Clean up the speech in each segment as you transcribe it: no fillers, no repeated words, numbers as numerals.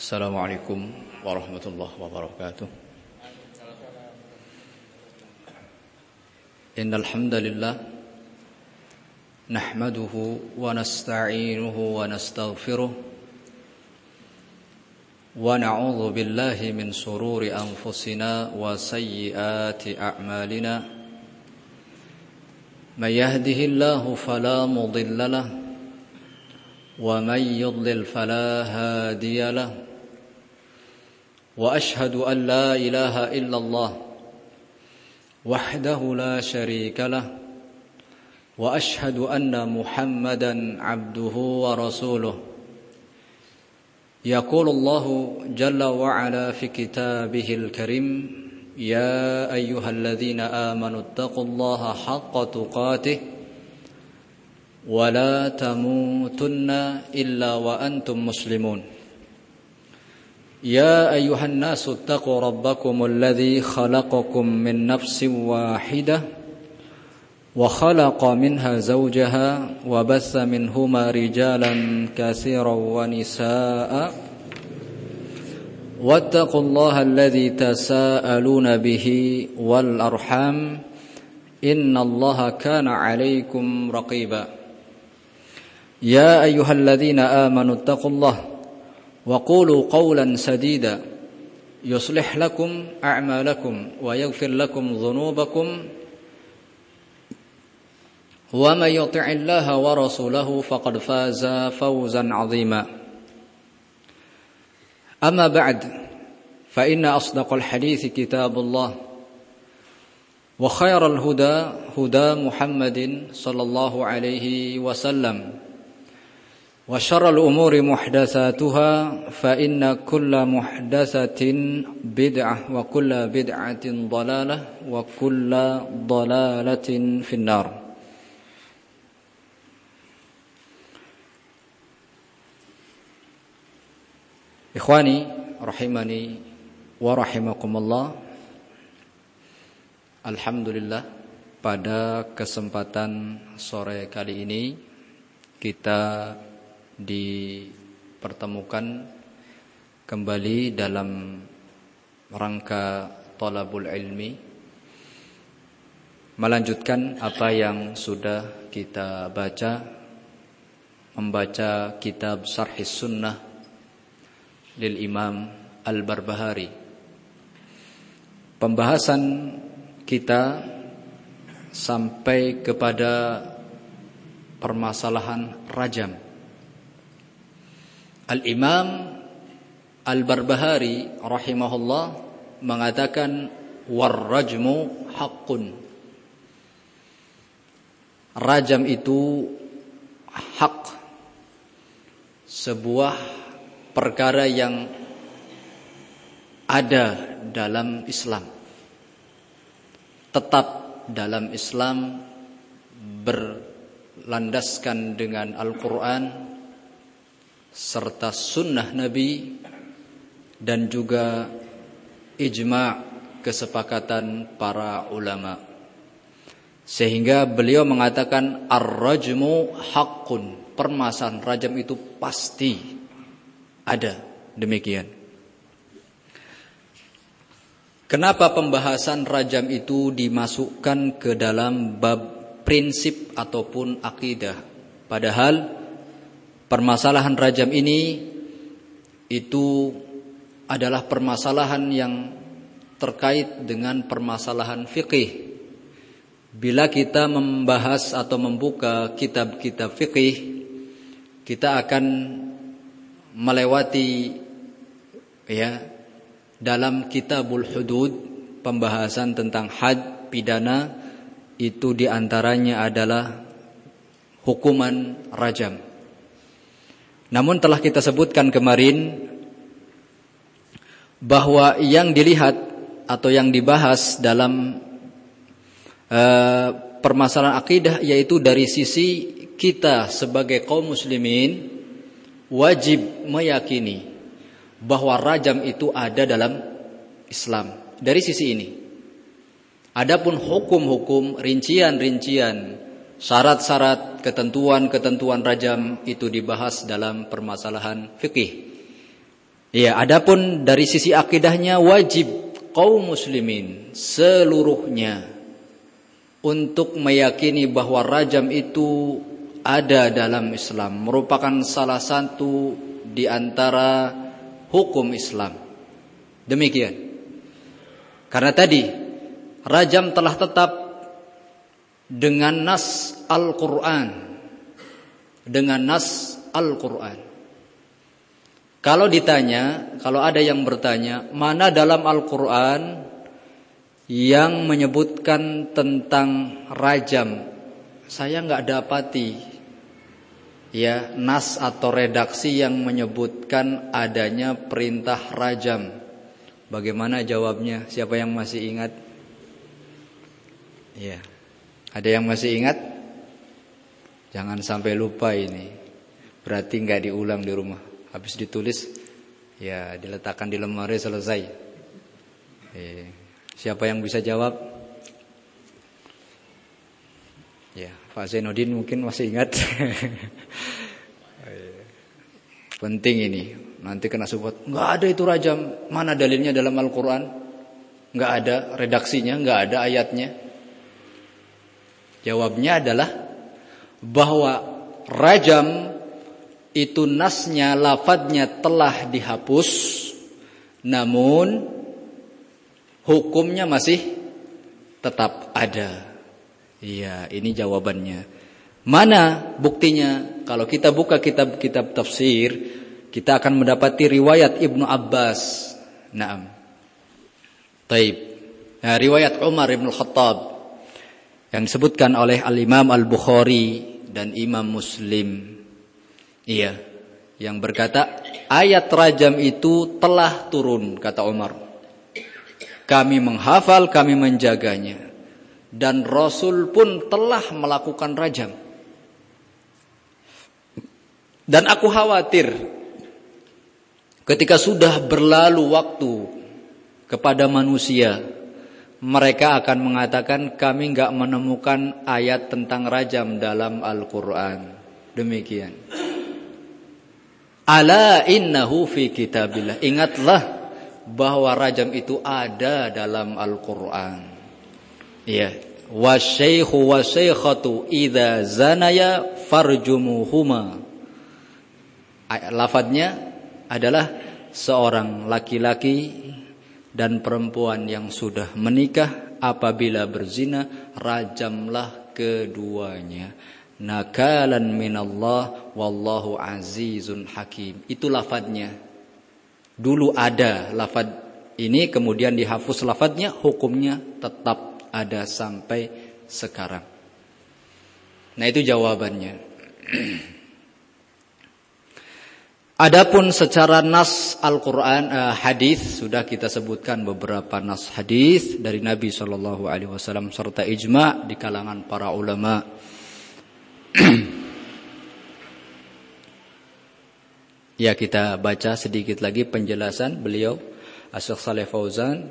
Assalamualaikum warahmatullahi wabarakatuh. Innal hamdalillah nahmaduhu wa nasta'inuhu wa nastaghfiruh wa na'udzu billahi min shururi anfusina wa sayyiati a'malina. May yahdihillahu fala mudilla lahu wa may yudlil fala hadiya lahu. وأشهد أن لا إله إلا الله وحده لا شريك له وأشهد أن محمدا عبده ورسوله. يقول الله جل وعلا في كتابه الكريم: يا أيها الذين آمنوا اتقوا الله حق تقاته ولا تموتن إلا وأنتم مسلمون. يا أيها الناس اتقوا ربكم الذي خلقكم من نفس واحدة وخلق منها زوجها وبث منهما رجالا كثيرا ونساء واتقوا الله الذي تساءلون به والأرحام إن الله كان عليكم رقيبا. يا أيها الذين آمنوا اتقوا الله وقولوا قولا سديدا يصلح لكم أعمالكم ويغفر لكم ذنوبكم ومن يطع الله ورسوله فقد فاز فوزا عظيما. أما بعد فإن أصدق الحديث كتاب الله وخير الهدى هدى محمد صلى الله عليه وسلم وشر الأمور محدثاتها فإن كل محدثة بدعة وكل بدعة ضلالة وكل ضلالة في النار. Ikhwani rahimani wa rahimakumullah. Alhamdulillah, pada kesempatan sore kali ini kita dipertemukan kembali dalam rangka thalabul ilmi, melanjutkan apa yang sudah kita baca, membaca kitab Syarhis Sunnah lil Imam Al-Barbahari. Pembahasan kita sampai kepada permasalahan rajam. Al-Imam Al-Barbahari rahimahullah mengatakan warrajmu haqqun. Rajam itu hak, sebuah perkara yang ada dalam Islam, tetap dalam Islam, berlandaskan dengan Al-Quran serta sunnah Nabi dan juga ijma' kesepakatan para ulama. Sehingga beliau mengatakan ar-rajmu haqqun, permasalahan rajam itu pasti ada. Demikian. Kenapa pembahasan rajam itu dimasukkan ke dalam bab prinsip ataupun akidah? Padahal permasalahan rajam ini itu adalah permasalahan yang terkait dengan permasalahan fikih. Bila kita membahas atau membuka kitab-kitab fikih, kita akan melewati dalam Kitabul Hudud, pembahasan tentang had, pidana, itu diantaranya adalah hukuman rajam. Namun telah kita sebutkan kemarin bahwa yang dilihat atau yang dibahas dalam permasalahan akidah, yaitu dari sisi kita sebagai kaum muslimin wajib meyakini bahwa rajam itu ada dalam Islam. Dari sisi ini. Adapun hukum-hukum, rincian-rincian, syarat-syarat, ketentuan-ketentuan rajam itu dibahas dalam permasalahan fikih. Ya, adapun dari sisi akidahnya wajib kaum muslimin seluruhnya untuk meyakini bahwa rajam itu ada dalam Islam, merupakan salah satu di antara hukum Islam. Demikian. Karena tadi rajam telah tetap dengan nas Al-Qur'an. Dengan nas Al-Qur'an. Kalau ditanya, kalau ada yang bertanya, mana dalam Al-Qur'an yang menyebutkan tentang rajam? Saya enggak dapati ya nas atau redaksi yang menyebutkan adanya perintah rajam. Bagaimana jawabnya? Siapa yang masih ingat? Ya. Ada yang masih ingat? Jangan sampai lupa ini. Berarti enggak diulang di rumah. Habis ditulis, ya diletakkan di lemari, selesai. Siapa yang bisa jawab? Ya, Pak Zainuddin mungkin masih ingat. Penting ini. Nanti kena subhat. Enggak ada itu rajam. Mana dalilnya dalam Al-Quran? Enggak ada redaksinya, enggak ada ayatnya. Jawabnya adalah bahwa rajam itu nasnya, lafadznya telah dihapus, namun hukumnya masih tetap ada. Iya, ini jawabannya. Mana buktinya? Kalau kita buka kitab-kitab tafsir, kita akan mendapati riwayat Ibnu Abbas. Naam. Taib. Nah, riwayat Umar Ibn Khattab yang disebutkan oleh Al-Imam Al-Bukhari dan Imam Muslim. Iya, yang berkata ayat rajam itu telah turun, kata Umar. Kami menghafal, kami menjaganya, dan Rasul pun telah melakukan rajam. Dan aku khawatir ketika sudah berlalu waktu kepada manusia, mereka akan mengatakan kami enggak menemukan ayat tentang rajam dalam Al-Quran. Demikian. Ala innahu fi kitabillah. Ingatlah bahwa rajam itu ada dalam Al-Quran. Iya. Wasyaikhu wasyaikhatu idza zanaya farjumuhuma. Lafadznya adalah seorang laki-laki dan perempuan yang sudah menikah apabila berzina, rajamlah keduanya. Nakalan minallah wallahu azizun hakim. Itu lafadznya. Dulu ada lafadz ini, kemudian dihapus lafadznya, hukumnya tetap ada sampai sekarang. Nah, itu jawabannya. Adapun secara nas Al-Quran, hadis, sudah kita sebutkan beberapa nas hadis dari Nabi SAW serta ijma' di kalangan para ulama. Ya, kita baca sedikit lagi penjelasan beliau Asy-Syaikh Shalih Fauzan.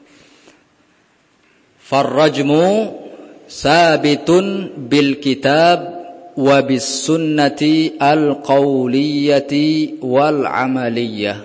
Farrajmu sabitun bil kitab wa bis sunnati al qauliyati wal amaliyah.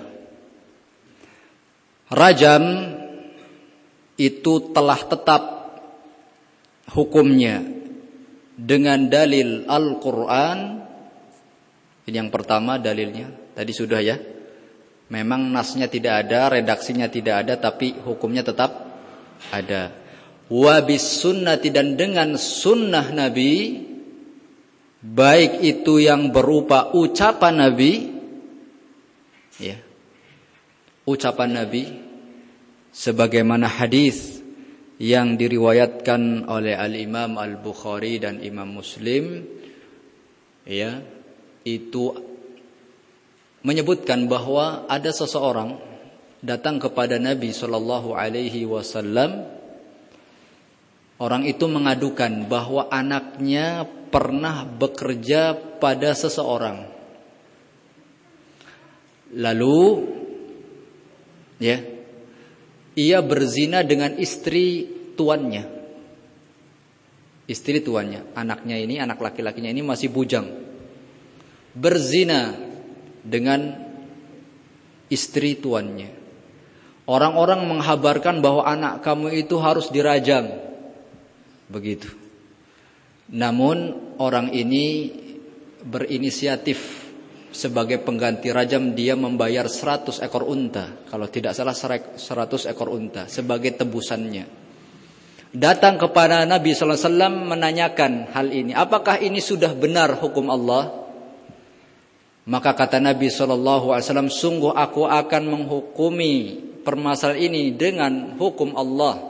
Rajam itu telah tetap hukumnya dengan dalil Al-Quran. Ini yang pertama dalilnya. Tadi sudah ya. Memang nasnya tidak ada, redaksinya tidak ada, tapi hukumnya tetap ada. Wabis sunnati, dan dengan sunnah Nabi, baik itu yang berupa ucapan Nabi, ya, ucapan Nabi, sebagaimana hadis yang diriwayatkan oleh Al-Imam Al-Bukhari dan Imam Muslim, ya, itu menyebutkan bahwa ada seseorang datang kepada Nabi SAW. Orang itu mengadukan bahwa anaknya pernah bekerja pada seseorang. Lalu, ya, ia berzina dengan istri tuannya. Istri tuannya, anaknya ini, anak laki-lakinya ini masih bujang. Berzina dengan istri tuannya. Orang-orang menghabarkan bahwa anak kamu itu harus dirajam. Begitu. Namun orang ini berinisiatif sebagai pengganti rajam, dia membayar 100 ekor unta, kalau tidak salah 100 ekor unta sebagai tebusannya. Datang kepada Nabi sallallahu alaihi wasallam menanyakan hal ini, apakah ini sudah benar hukum Allah? Maka kata Nabi sallallahu alaihi wasallam, sungguh aku akan menghukumi permasalahan ini dengan hukum Allah.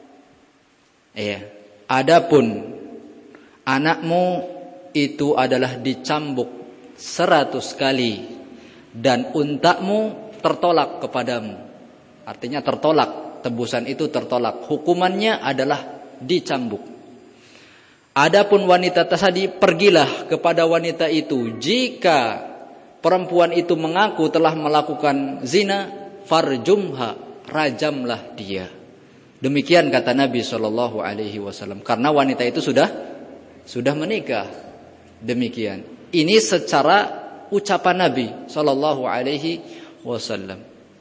Adapun anakmu itu adalah dicambuk 100 kali dan untamu tertolak kepadamu. Artinya tertolak, tebusan itu tertolak. Hukumannya adalah dicambuk. Adapun wanita tadi, pergilah kepada wanita itu. Jika perempuan itu mengaku telah melakukan zina, farjumha, rajamlah dia. Demikian kata Nabi SAW. Karena wanita itu sudah menikah. Demikian. Ini secara ucapan Nabi SAW.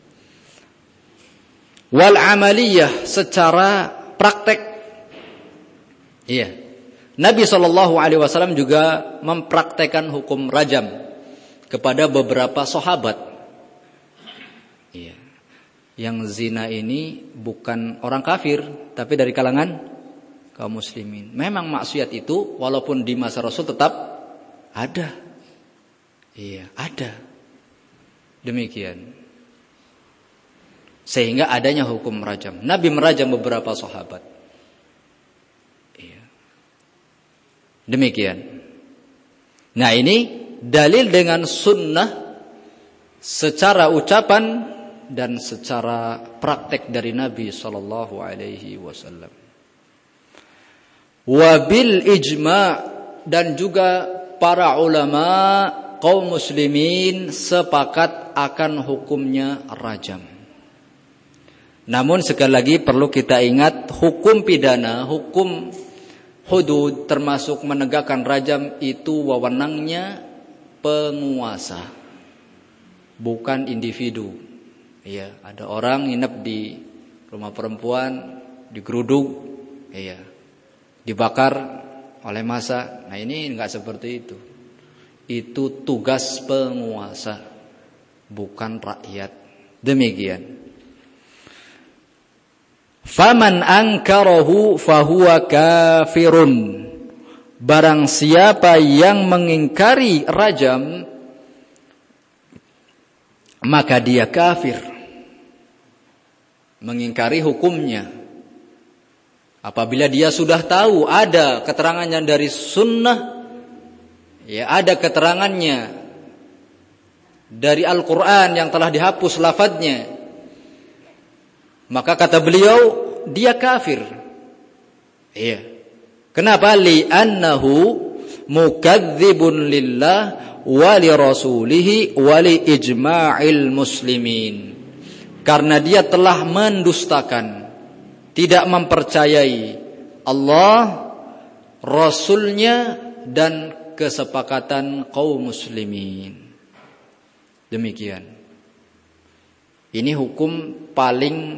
Wal amaliyah, secara praktek. Iya. Nabi SAW juga mempraktekkan hukum rajam kepada beberapa sahabat. Iya. Yang zina ini bukan orang kafir, tapi dari kalangan kaum muslimin. Memang maksiat itu walaupun di masa Rasul tetap ada. Iya, ada. Demikian. Sehingga adanya hukum rajam. Nabi merajam beberapa sahabat. Iya. Demikian. Nah, ini dalil dengan sunnah secara ucapan dan secara praktek dari Nabi sallallahu alaihi wasallam. Wabil ijma', dan juga para ulama kaum muslimin sepakat akan hukumnya rajam. Namun sekali lagi perlu kita ingat, hukum pidana, hukum hudud termasuk menegakkan rajam itu wewenangnya penguasa, bukan individu. Iya, ada orang nginep di rumah perempuan, digeruduk, iya, dibakar oleh massa. Nah, ini enggak seperti itu. Itu tugas penguasa, bukan rakyat. Demikian. Faman ankarahu fahuwa kafirun. Barang siapa yang mengingkari rajam, maka dia kafir. Mengingkari hukumnya. Apabila dia sudah tahu ada keterangannya dari sunnah, ya, ada keterangannya dari Al-Quran yang telah dihapus lafadznya, maka kata beliau dia kafir. Iya. Kenapa? Li'annahu mukadzibun lillah wa li rasulihi wa li ijma'il muslimin. Karena dia telah mendustakan, tidak mempercayai Allah, Rasulnya, dan kesepakatan kaum muslimin. Demikian. Ini hukum paling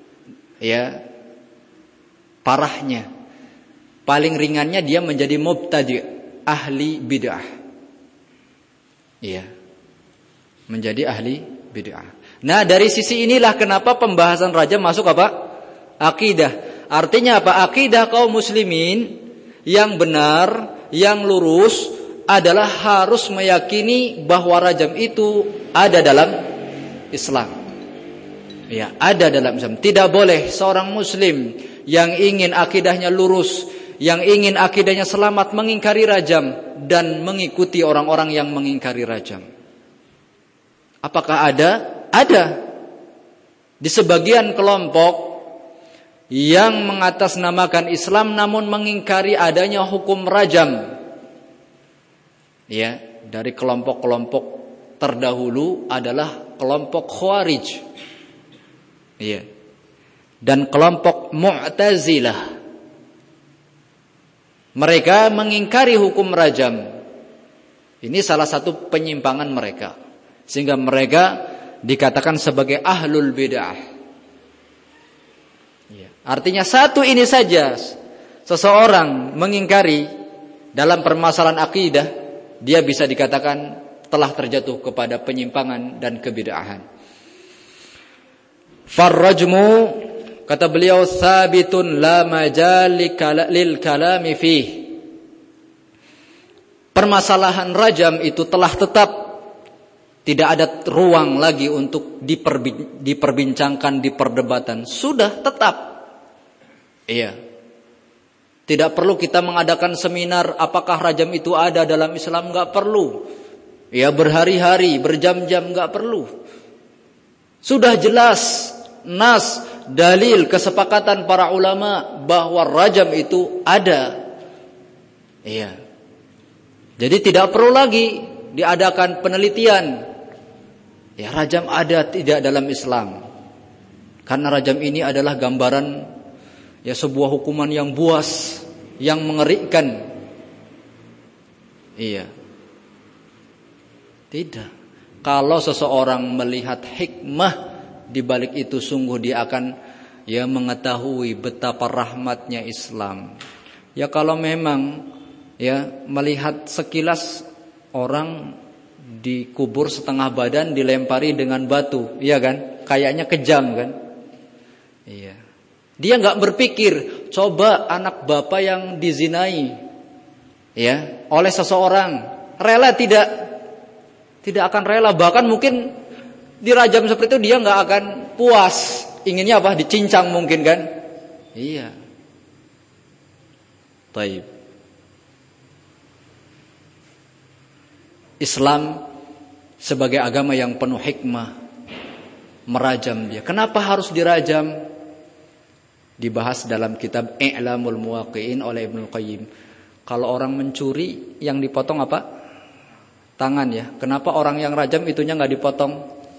parahnya. Paling ringannya dia menjadi mubtadi', ahli bid'ah. Iya. Menjadi ahli bid'ah. Nah, dari sisi inilah kenapa pembahasan rajam masuk apa? Akidah. Artinya apa? Akidah kaum muslimin yang benar, yang lurus adalah harus meyakini bahwa rajam itu ada dalam Islam. Ya, ada dalam Islam. Tidak boleh seorang muslim yang ingin akidahnya lurus, yang ingin akidahnya selamat, mengingkari rajam dan mengikuti orang-orang yang mengingkari rajam. Apakah ada? Ada. Di sebagian kelompok yang mengatasnamakan Islam namun mengingkari adanya hukum rajam. Ya, dari kelompok-kelompok terdahulu adalah kelompok Khawarij. Ya. Dan kelompok Mu'tazilah. Mereka mengingkari hukum rajam. Ini salah satu penyimpangan mereka. Sehingga mereka dikatakan sebagai ahlul bid'ah. Artinya satu ini saja, seseorang mengingkari dalam permasalahan akidah, dia bisa dikatakan telah terjatuh kepada penyimpangan dan kebid'ahan. Farrajmu, kata beliau, sabitun la majali lil kalami fih. Permasalahan rajam itu telah tetap, tidak ada ruang lagi untuk diperbincangkan, diperdebatan. Sudah tetap. Iya. Tidak perlu kita mengadakan seminar apakah rajam itu ada dalam Islam, enggak perlu. Ya, berhari-hari, berjam-jam, enggak perlu. Sudah jelas nas, dalil, kesepakatan para ulama bahwa rajam itu ada. Iya. Jadi tidak perlu lagi diadakan penelitian. Ya, rajam ada tidak dalam Islam. Karena rajam ini adalah gambaran ya sebuah hukuman yang buas, yang mengerikan. Iya. Tidak. Kalau seseorang melihat hikmah di balik itu, sungguh dia akan ya mengetahui betapa rahmatnya Islam. Ya kalau memang ya melihat sekilas orang dikubur setengah badan dilempari dengan batu, iya kan? Kayaknya kejam kan? Iya. Dia enggak berpikir, coba anak bapak yang dizinai ya oleh seseorang, rela tidak akan rela, bahkan mungkin dirajam seperti itu dia enggak akan puas, inginnya apa? Dicincang mungkin kan? Iya. Baik. Islam sebagai agama yang penuh hikmah merajam dia. Kenapa harus dirajam? Dibahas dalam kitab I'lamul Muwaqqi'in oleh Ibnu Qayyim. Kalau orang mencuri yang dipotong apa? Tangan ya. Kenapa orang yang rajam itunya enggak dipotong?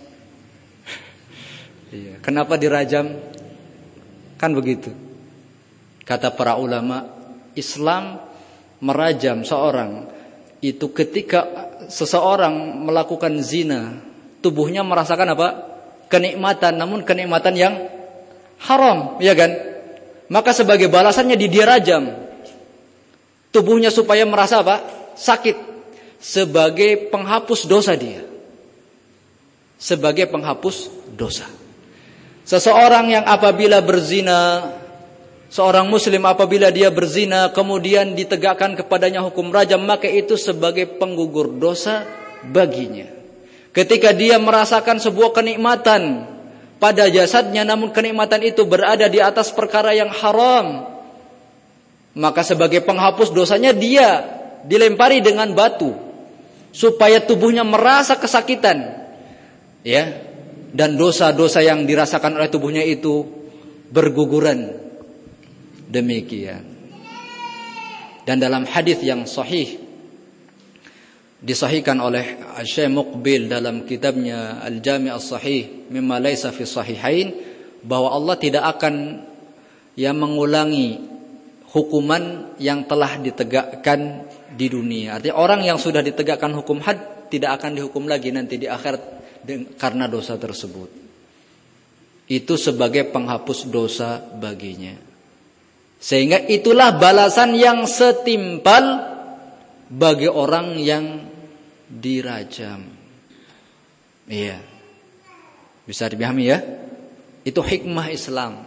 Iya. Kenapa dirajam? Kan begitu. Kata para ulama, Islam merajam seorang itu ketika seseorang melakukan zina, tubuhnya merasakan apa? Kenikmatan, namun kenikmatan yang haram, ya kan? Maka sebagai balasannya dia rajam tubuhnya supaya merasa apa? Sakit, sebagai penghapus dosa dia. Sebagai penghapus dosa. Seseorang yang apabila berzina, seorang muslim apabila dia berzina kemudian ditegakkan kepadanya hukum rajam, maka itu sebagai penggugur dosa baginya. Ketika dia merasakan sebuah kenikmatan pada jasadnya, namun kenikmatan itu berada di atas perkara yang haram, maka sebagai penghapus dosanya dia dilempari dengan batu supaya tubuhnya merasa kesakitan, ya, dan dosa-dosa yang dirasakan oleh tubuhnya itu berguguran. Demikian. Dan dalam hadis yang sahih disahihkan oleh Syekh Muqbil dalam kitabnya Al-Jami' As-Sahih mimma laisa fi sahihain, bahwa Allah tidak akan mengulangi hukuman yang telah ditegakkan di dunia. Artinya orang yang sudah ditegakkan hukum had tidak akan dihukum lagi nanti di akhirat karena dosa tersebut. Itu sebagai penghapus dosa baginya. Sehingga itulah balasan yang setimpal bagi orang yang dirajam. Iya. Bisa dipahami ya? Itu hikmah Islam.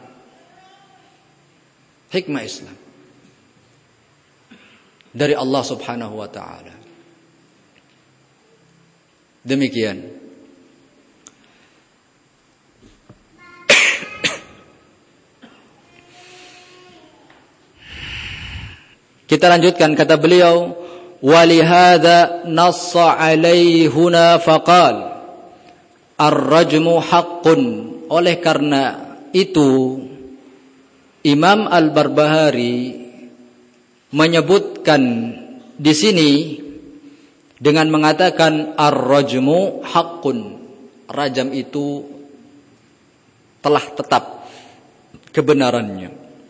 Hikmah Islam dari Allah Subhanahu wa taala. Demikian. Kita lanjutkan, kata beliau, walihada nassa alaihi huna faqal ar-rajmu haqqun. Oleh karena itu Imam Al-Barbahari menyebutkan di sini dengan mengatakan ar-rajmu haqqun. Rajam itu telah tetap kebenarannya.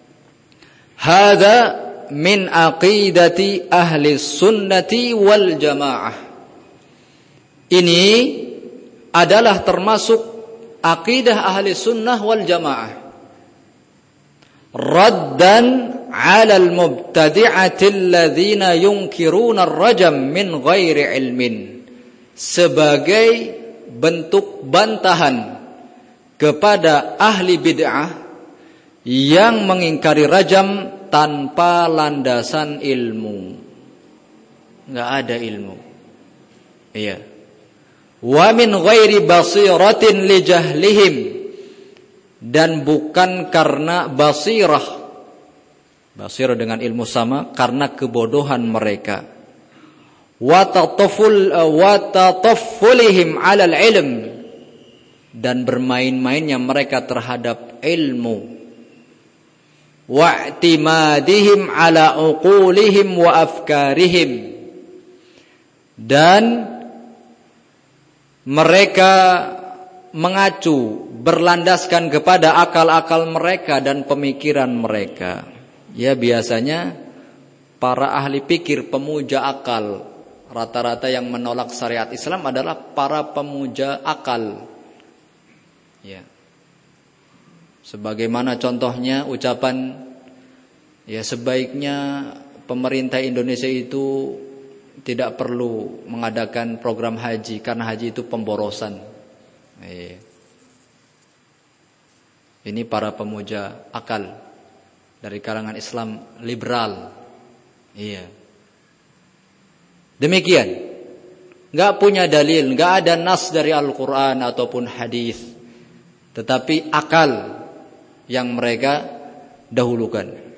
Hadza min aqidati ahli sunnati wal jamaah. Ini adalah termasuk akidah ahli sunnah wal jamaah. Raddan 'ala al-mubtadi'ati alladhina yunkiruna ar-rajam min ghairi ilmin. Sebagai bentuk bantahan kepada ahli bid'ah yang mengingkari rajam tanpa landasan ilmu. Enggak ada ilmu. Iya. Wa min ghairi basiratin li jahlihim, dan bukan karena basirah dengan ilmu sama, karena kebodohan mereka. Wa tataffulihim 'alal ilm, dan bermain-mainnya mereka terhadap ilmu. Wa i'timadihim 'ala uqulihim wa afkarihim, dan mereka mengacu, berlandaskan kepada akal-akal mereka dan pemikiran mereka. Ya, biasanya para ahli pikir, pemuja akal, rata-rata yang menolak syariat Islam adalah para pemuja akal. Ya. Sebagaimana contohnya ucapan, ya, sebaiknya pemerintah Indonesia itu tidak perlu mengadakan program haji karena haji itu pemborosan. Ini para pemuja akal dari kalangan Islam liberal. Iya. Demikian. Enggak punya dalil, enggak ada nas dari Al-Qur'an ataupun hadis. Tetapi akal yang mereka dahulukan.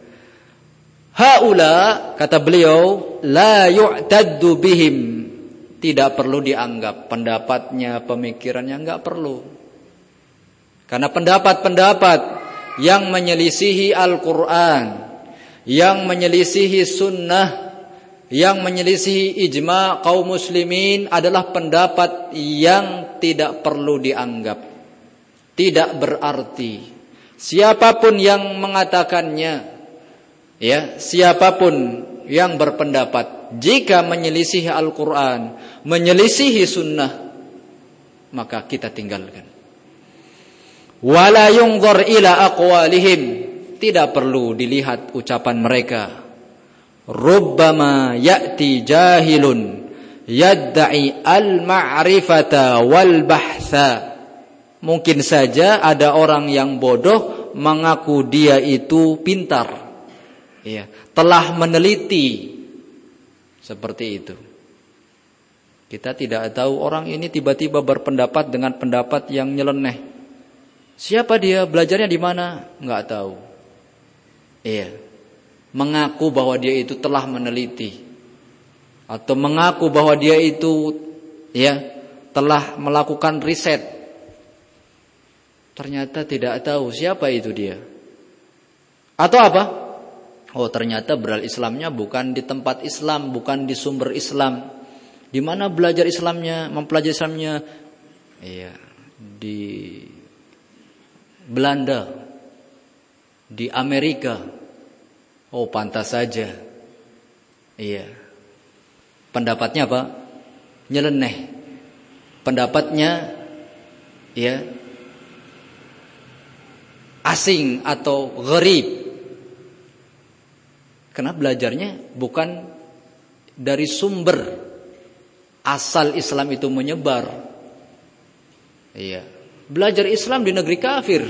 Haula, kata beliau, la yu'taddu bihim, tidak perlu dianggap pendapatnya, pemikirannya, enggak perlu. Karena pendapat-pendapat yang menyelisihi Al-Qur'an, yang menyelisihi sunnah, yang menyelisihi ijma' kaum muslimin adalah pendapat yang tidak perlu dianggap, tidak berarti. Siapapun yang mengatakannya, ya, siapapun yang berpendapat, jika menyelisihi Al-Quran, menyelisihi sunnah, maka kita tinggalkan. Wala yunzar ila aqwalihim, tidak perlu dilihat ucapan mereka. Rubbama ya'ti jahilun yadda'i al-ma'rifata wal bahtha. Mungkin saja ada orang yang bodoh mengaku dia itu pintar, ya, telah meneliti, seperti itu. Kita tidak tahu orang ini tiba-tiba berpendapat dengan pendapat yang nyeleneh. Siapa dia? Belajarnya di mana? Enggak tahu. Iya. Mengaku bahwa dia itu telah meneliti, atau mengaku bahwa dia itu, ya, telah melakukan riset. Ternyata tidak tahu siapa itu dia. Atau apa? Oh, ternyata berislamnya bukan di tempat Islam, bukan di sumber Islam. Di mana belajar Islamnya, mempelajari Islamnya? Iya, di Belanda, di Amerika. Oh, pantas saja. Iya. Pendapatnya apa? Nyeleneh. Pendapatnya, ya, asing atau gharib. Karena belajarnya bukan dari sumber asal Islam itu menyebar. Iya. Belajar Islam di negeri kafir.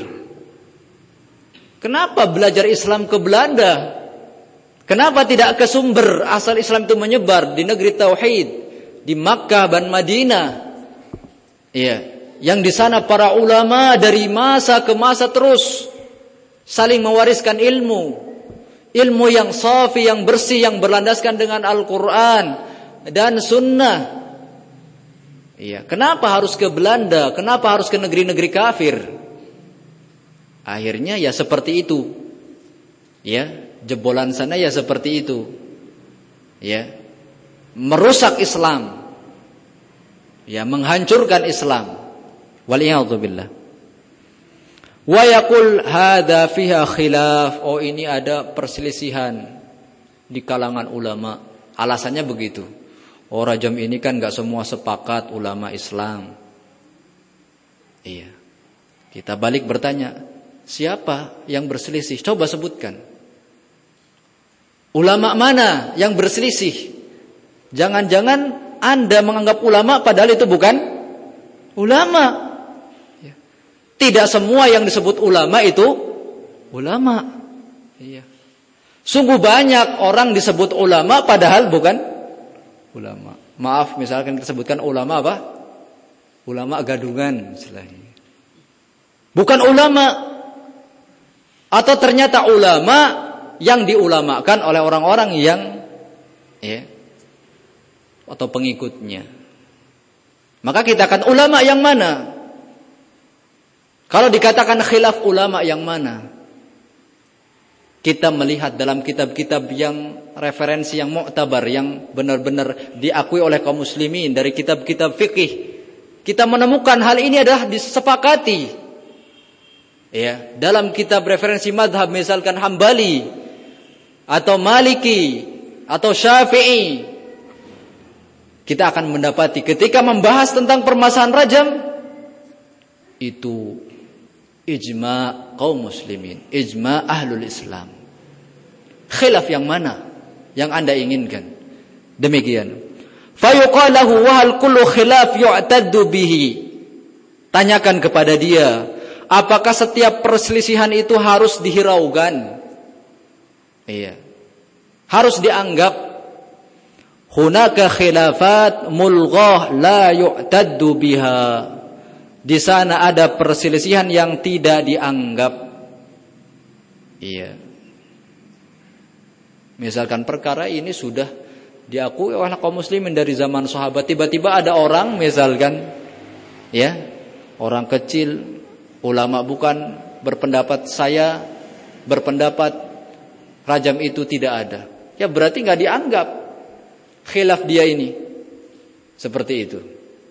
Kenapa belajar Islam ke Belanda? Kenapa tidak ke sumber asal Islam itu menyebar di negeri tauhid, di Makkah dan Madinah? Iya, yang di sana para ulama dari masa ke masa terus saling mewariskan ilmu yang safi, yang bersih, yang berlandaskan dengan Al-Quran dan Sunnah. Iya, kenapa harus ke Belanda? Kenapa harus ke negeri-negeri kafir? Akhirnya ya seperti itu. Ya, jebolan sana ya seperti itu. Ya, merusak Islam. Ya, menghancurkan Islam. Waliyadzubillah. Wa yaqul hadza fiha khilaf. Oh, ini ada perselisihan di kalangan ulama. Alasannya begitu. Oh, rajam ini kan enggak semua sepakat ulama Islam. Iya. Kita balik bertanya, siapa yang berselisih? Coba sebutkan. Ulama mana yang berselisih? Jangan-jangan Anda menganggap ulama padahal itu bukan ulama. Tidak semua yang disebut ulama itu ulama. Iya. Sungguh banyak orang disebut ulama padahal bukan ulama. Maaf, misalkan kita sebutkan ulama apa? Ulama gadungan istilahnya. Bukan ulama. Atau ternyata ulama yang diulamakan oleh orang-orang yang atau pengikutnya. Maka kita akan ulama yang mana? Kalau dikatakan khilaf, ulama yang mana? Kita melihat dalam kitab-kitab yang referensi yang mu'tabar, yang benar-benar diakui oleh kaum muslimin, dari kitab-kitab fikih, kita menemukan hal ini adalah disepakati. Ya, dalam kitab referensi madhab misalkan Hambali atau Maliki atau Syafi'i, kita akan mendapati ketika membahas tentang permasalahan rajam itu ijma kaum muslimin, ijma ahlul Islam. Khilaf yang mana yang Anda inginkan? Demikian. Fayuqalahu wa hal kullu khilaf yu'taddu bihi. Tanyakan kepada dia, apakah setiap perselisihan itu harus dihiraukan? Iya. Harus dianggap. Hunaka khilafat mulghah la yu'taddu biha. Di sana ada perselisihan yang tidak dianggap. Iya. Misalkan perkara ini sudah diakui oleh kaum muslimin dari zaman sahabat, tiba-tiba ada orang misalkan orang kecil, ulama bukan, berpendapat saya berpendapat rajam itu tidak ada. Ya berarti enggak dianggap khilaf dia ini. Seperti itu.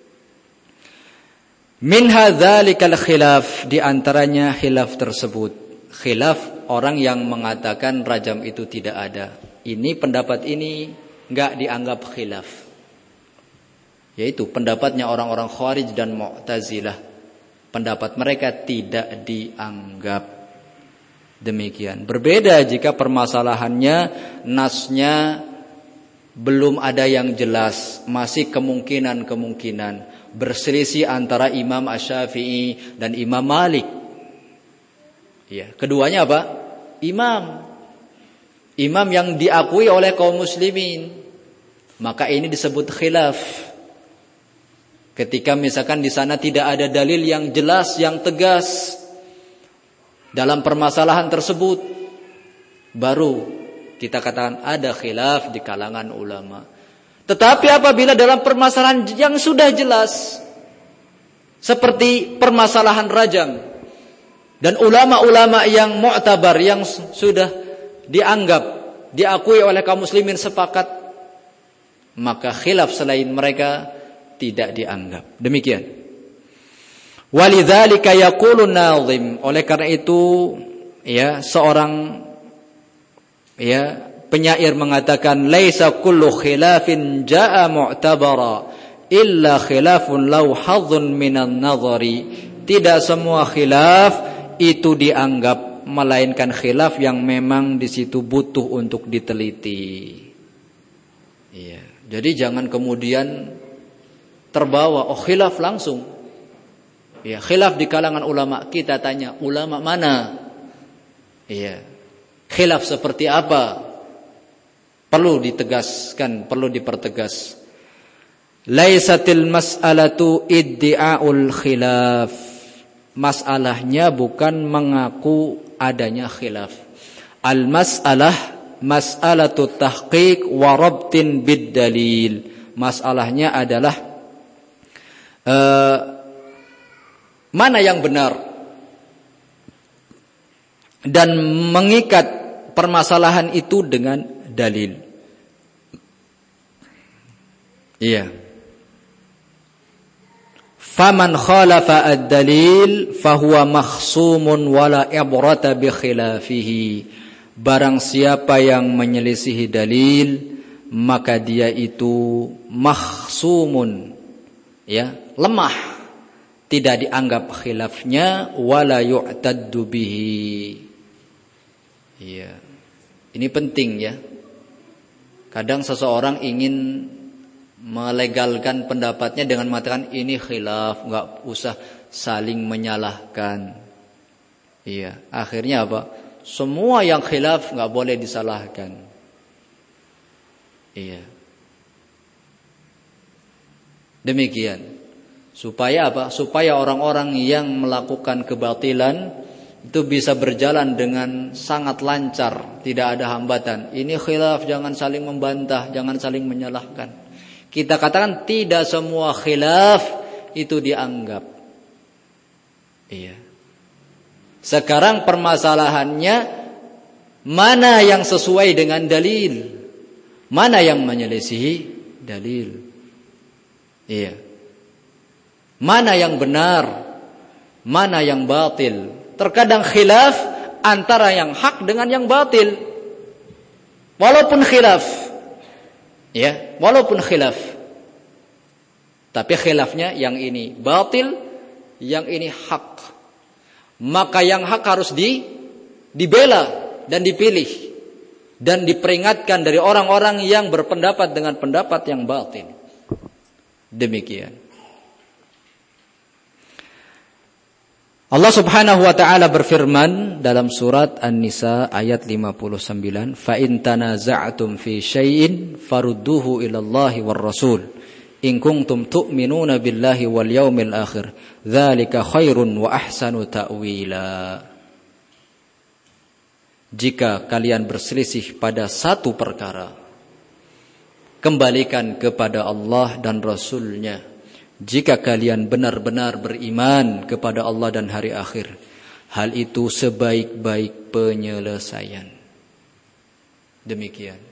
Min hadzalikal khilaf, di antaranya khilaf tersebut, khilaf orang yang mengatakan rajam itu tidak ada. Ini pendapat ini enggak dianggap khilaf. Yaitu pendapatnya orang-orang Khawarij dan Mu'tazilah. Pendapat mereka tidak dianggap. Demikian. Berbeda jika permasalahannya nasnya belum ada yang jelas, masih kemungkinan-kemungkinan. Berselisih antara Imam Asy-Syafi'i dan Imam Malik. Ya, keduanya apa? Imam yang diakui oleh kaum muslimin. Maka ini disebut khilaf. Ketika misalkan di sana tidak ada dalil yang jelas, yang tegas dalam permasalahan tersebut, baru kita katakan ada khilaf di kalangan ulama. Tetapi apabila dalam permasalahan yang sudah jelas, seperti permasalahan rajam, dan ulama-ulama yang mu'tabar, yang sudah dianggap, diakui oleh kaum muslimin sepakat, maka khilaf selain mereka tidak dianggap. Demikian. Walidzalika yaqulu nazim, oleh karena itu seorang penyair mengatakan, laisa kullu khilafin jaa mu'tabara illa khilafun law hadzun minan nazari. Tidak semua khilaf itu dianggap, melainkan khilaf yang memang di situ butuh untuk diteliti. Iya. Jadi jangan kemudian terbawa khilaf langsung. Ya, khilaf di kalangan ulama, kita tanya ulama mana? Iya. Khilaf seperti apa? Perlu ditegaskan, perlu dipertegas. Laisatil mas'alatu iddi'aul khilaf. Masalahnya bukan mengaku adanya khilaf. Al mas'alah mas'alatu tahqiq wa rabtin bid dalil. Masalahnya adalah mana yang benar dan mengikat permasalahan itu dengan dalil. Iya. Faman khalafa ad-dalil fahuwa makhsumun wala ibrata bi khilafihi. Barang siapa yang menyelisihi dalil, maka dia itu makhsumun, lemah, tidak dianggap khilafnya, wala yu'taddu bihi. Iya. Ini penting ya. Kadang seseorang ingin melegalkan pendapatnya dengan mengatakan ini khilaf, enggak usah saling menyalahkan. Iya, akhirnya apa? Semua yang khilaf enggak boleh disalahkan. Iya. Demikian. Supaya apa? Supaya orang-orang yang melakukan kebatilan itu bisa berjalan dengan sangat lancar, tidak ada hambatan. Ini khilaf, jangan saling membantah, jangan saling menyalahkan. Kita katakan tidak semua khilaf itu dianggap. Iya. Sekarang permasalahannya mana yang sesuai dengan dalil? Mana yang menyelisihi dalil? Iya. Mana yang benar? Mana yang batil? Terkadang khilaf antara yang hak dengan yang batil. Walaupun khilaf. Ya, walaupun khilaf. Tapi khilafnya yang ini batil, yang ini hak. Maka yang hak harus dibela dan dipilih. Dan diperingatkan dari orang-orang yang berpendapat dengan pendapat yang batil. Demikian. Allah Subhanahu wa taala berfirman dalam surat An-Nisa ayat 59, "Fa in tanaza'tum fi syai'in farudduhu ila Allahi war Rasul in kuntum tu'minuna billahi wal yaumil akhir. Dzalika khairun wa ahsanu ta'wila." Jika kalian berselisih pada satu perkara, kembalikan kepada Allah dan Rasul-Nya. Jika kalian benar-benar beriman kepada Allah dan hari akhir, hal itu sebaik-baik penyelesaian. Demikian.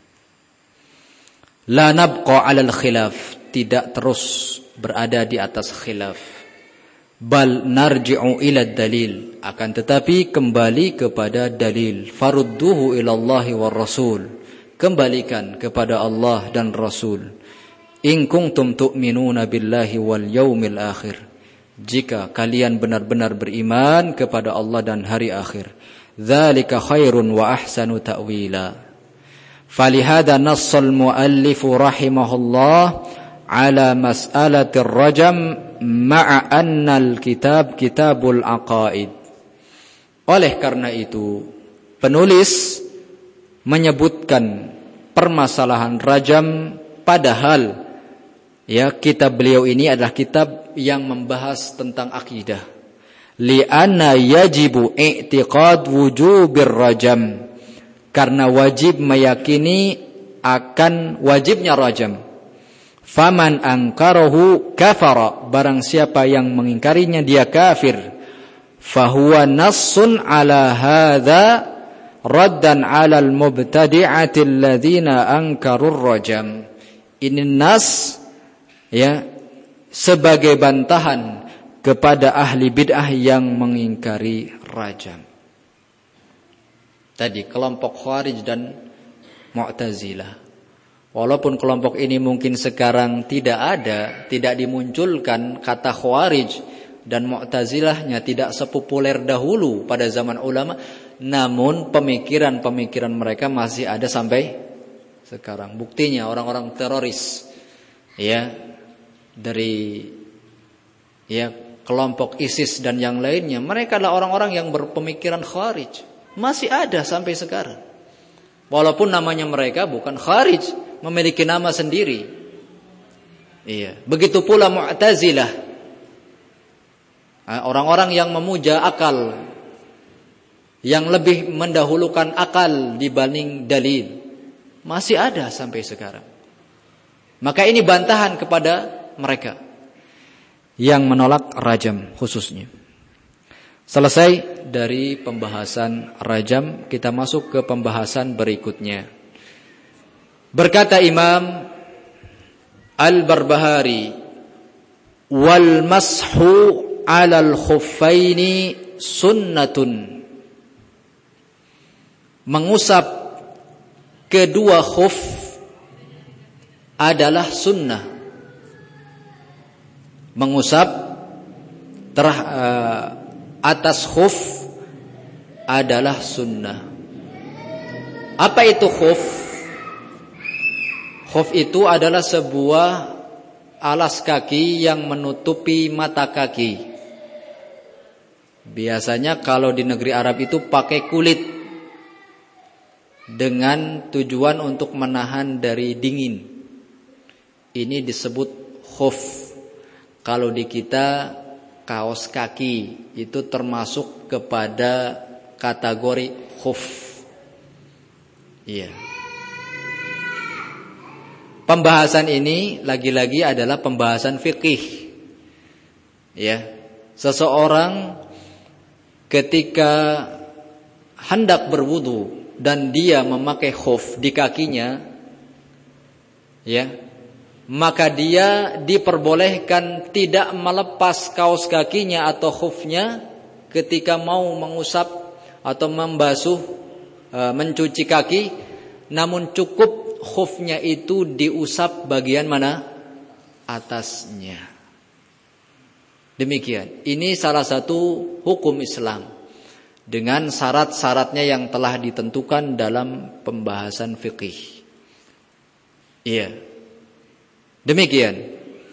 La nabqa 'alal khilaf, tidak terus berada di atas khilaf. Bal narji'u ila dalil, akan tetapi kembali kepada dalil. Farudduhu ila Allahi war Rasul, kembalikan kepada Allah dan Rasul. In kuntum tu'minuna billahi wal yaumil akhir, jika kalian benar-benar beriman kepada Allah dan hari akhir. Dzalika khairun wa ahsanu ta'wila. Falihada nassal muallif rahimahullah ala mas'alatir rajam ma'a annal kitab kitabul aqaid. Oleh karena itu penulis menyebutkan permasalahan rajam, padahal ya kitab beliau ini adalah kitab yang membahas tentang akidah. Li'anna yajibu i'tiqad wujubir rajam, karena wajib meyakini akan wajibnya rajam. Faman angkarahu kafara, barang siapa yang mengingkarinya dia kafir. Fahuwa nassun ala hadza raddan ala al-mubtadi'ati alladhina ankarur rajam. Ini nas ya sebagai bantahan kepada ahli bid'ah yang mengingkari rajam. Tadi kelompok Khawarij dan Mu'tazilah. Walaupun kelompok ini mungkin sekarang tidak dimunculkan kata Khawarij dan Mu'tazilahnya tidak sepopuler dahulu pada zaman ulama, namun pemikiran-pemikiran mereka masih ada sampai sekarang. Buktinya orang-orang teroris ya dari ya kelompok ISIS dan yang lainnya, mereka adalah orang-orang yang berpemikiran Khawarij, masih ada sampai sekarang. Walaupun namanya mereka bukan Khawarij, memiliki nama sendiri. Iya, begitu pula Mu'tazilah. Orang-orang yang memuja akal, yang lebih mendahulukan akal dibanding dalil, masih ada sampai sekarang. Maka ini bantahan kepada mereka yang menolak rajam khususnya. Selesai dari pembahasan rajam, kita masuk ke pembahasan berikutnya. Berkata Imam Al-Barbahari, wal mashu 'alal khuffaini sunnatun. Mengusap kedua khuf adalah sunnah. Mengusap atas khuf adalah sunnah. Apa itu khuf? Khuf itu adalah sebuah alas kaki yang menutupi mata kaki. Biasanya kalau di negeri Arab itu pakai kulit dengan tujuan untuk menahan dari dingin. Ini disebut khuf. Kalau di kita kaos kaki itu termasuk kepada kategori khuf. Iya. Pembahasan ini lagi-lagi adalah pembahasan fikih. Ya. Seseorang ketika hendak berwudu dan dia memakai khuf di kakinya, ya, maka dia diperbolehkan tidak melepas kaos kakinya atau khufnya ketika mau mengusap atau membasuh, mencuci kaki, namun cukup khufnya itu diusap bagian mana? Atasnya. Demikian. Ini salah satu hukum Islam dengan syarat-syaratnya yang telah ditentukan dalam pembahasan fikih. Iya. Demikian.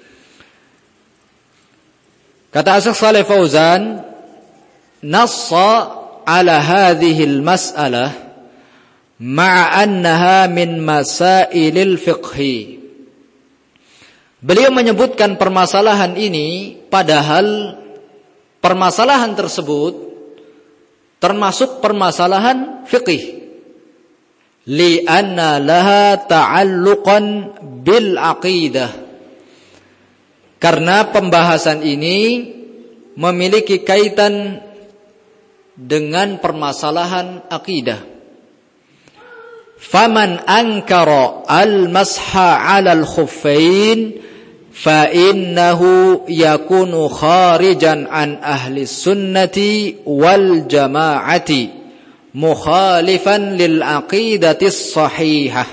Kata Syekh Shalih Fauzan, nassa ala hadhihi al-mas'alah ma'a annaha min masailil fiqhi. Beliau menyebutkan permasalahan ini padahal permasalahan tersebut termasuk permasalahan fiqih. Li'anna laha ta'alluqan bil aqidah. Karena pembahasan ini memiliki kaitan dengan permasalahan akidah. Faman ankara al-masha 'ala al-khuffain fa innahu yakunu kharijan an ahli sunnati wal jama'ati mukhalifan lil aqidatis sahihah.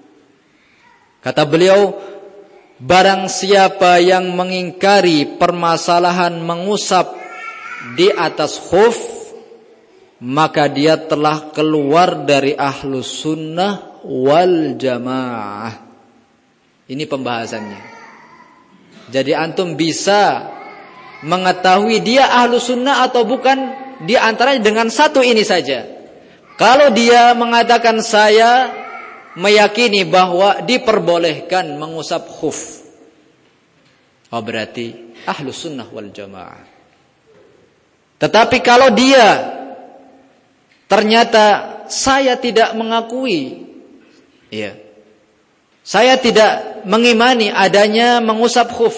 Kata beliau, barang siapa yang mengingkari permasalahan mengusap di atas khuf, maka dia telah keluar dari ahlus sunnah wal jamaah. Ini pembahasannya. Jadi antum bisa mengetahui dia ahlus sunnah atau bukan di antaranya dengan satu ini saja. Kalau dia mengatakan saya meyakini bahwa diperbolehkan mengusap khuf, oh berarti ahlus sunnah wal jamaah. Tetapi kalau dia ternyata saya tidak mengakui, ya, saya tidak mengimani adanya mengusap khuf,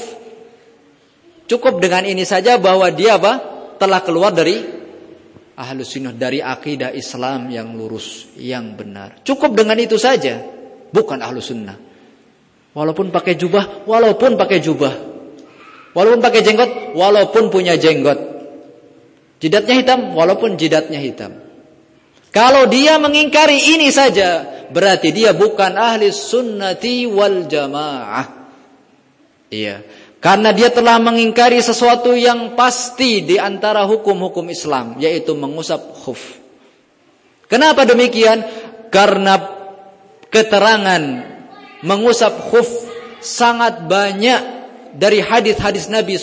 cukup dengan ini saja bahwa dia apa? Telah keluar dari ahlus sunnah, dari akidah Islam yang lurus, yang benar. Cukup dengan itu saja, bukan ahlus sunnah. Walaupun pakai jubah, walaupun pakai jubah, walaupun pakai jenggot, walaupun punya jenggot, jidatnya hitam, walaupun jidatnya hitam. Kalau dia mengingkari ini saja, berarti dia bukan ahli sunnati wal jamaah. Iya. Karena dia telah mengingkari sesuatu yang pasti di antara hukum-hukum Islam, yaitu mengusap khuf. Kenapa demikian? Karena keterangan mengusap khuf sangat banyak dari hadis-hadis Nabi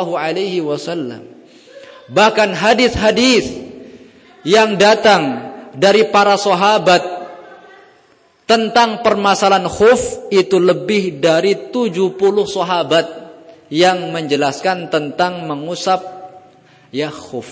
SAW. Bahkan hadis-hadis yang datang dari para sahabat tentang permasalahan khuf itu lebih dari 70 sahabat yang menjelaskan tentang mengusap ya khuf.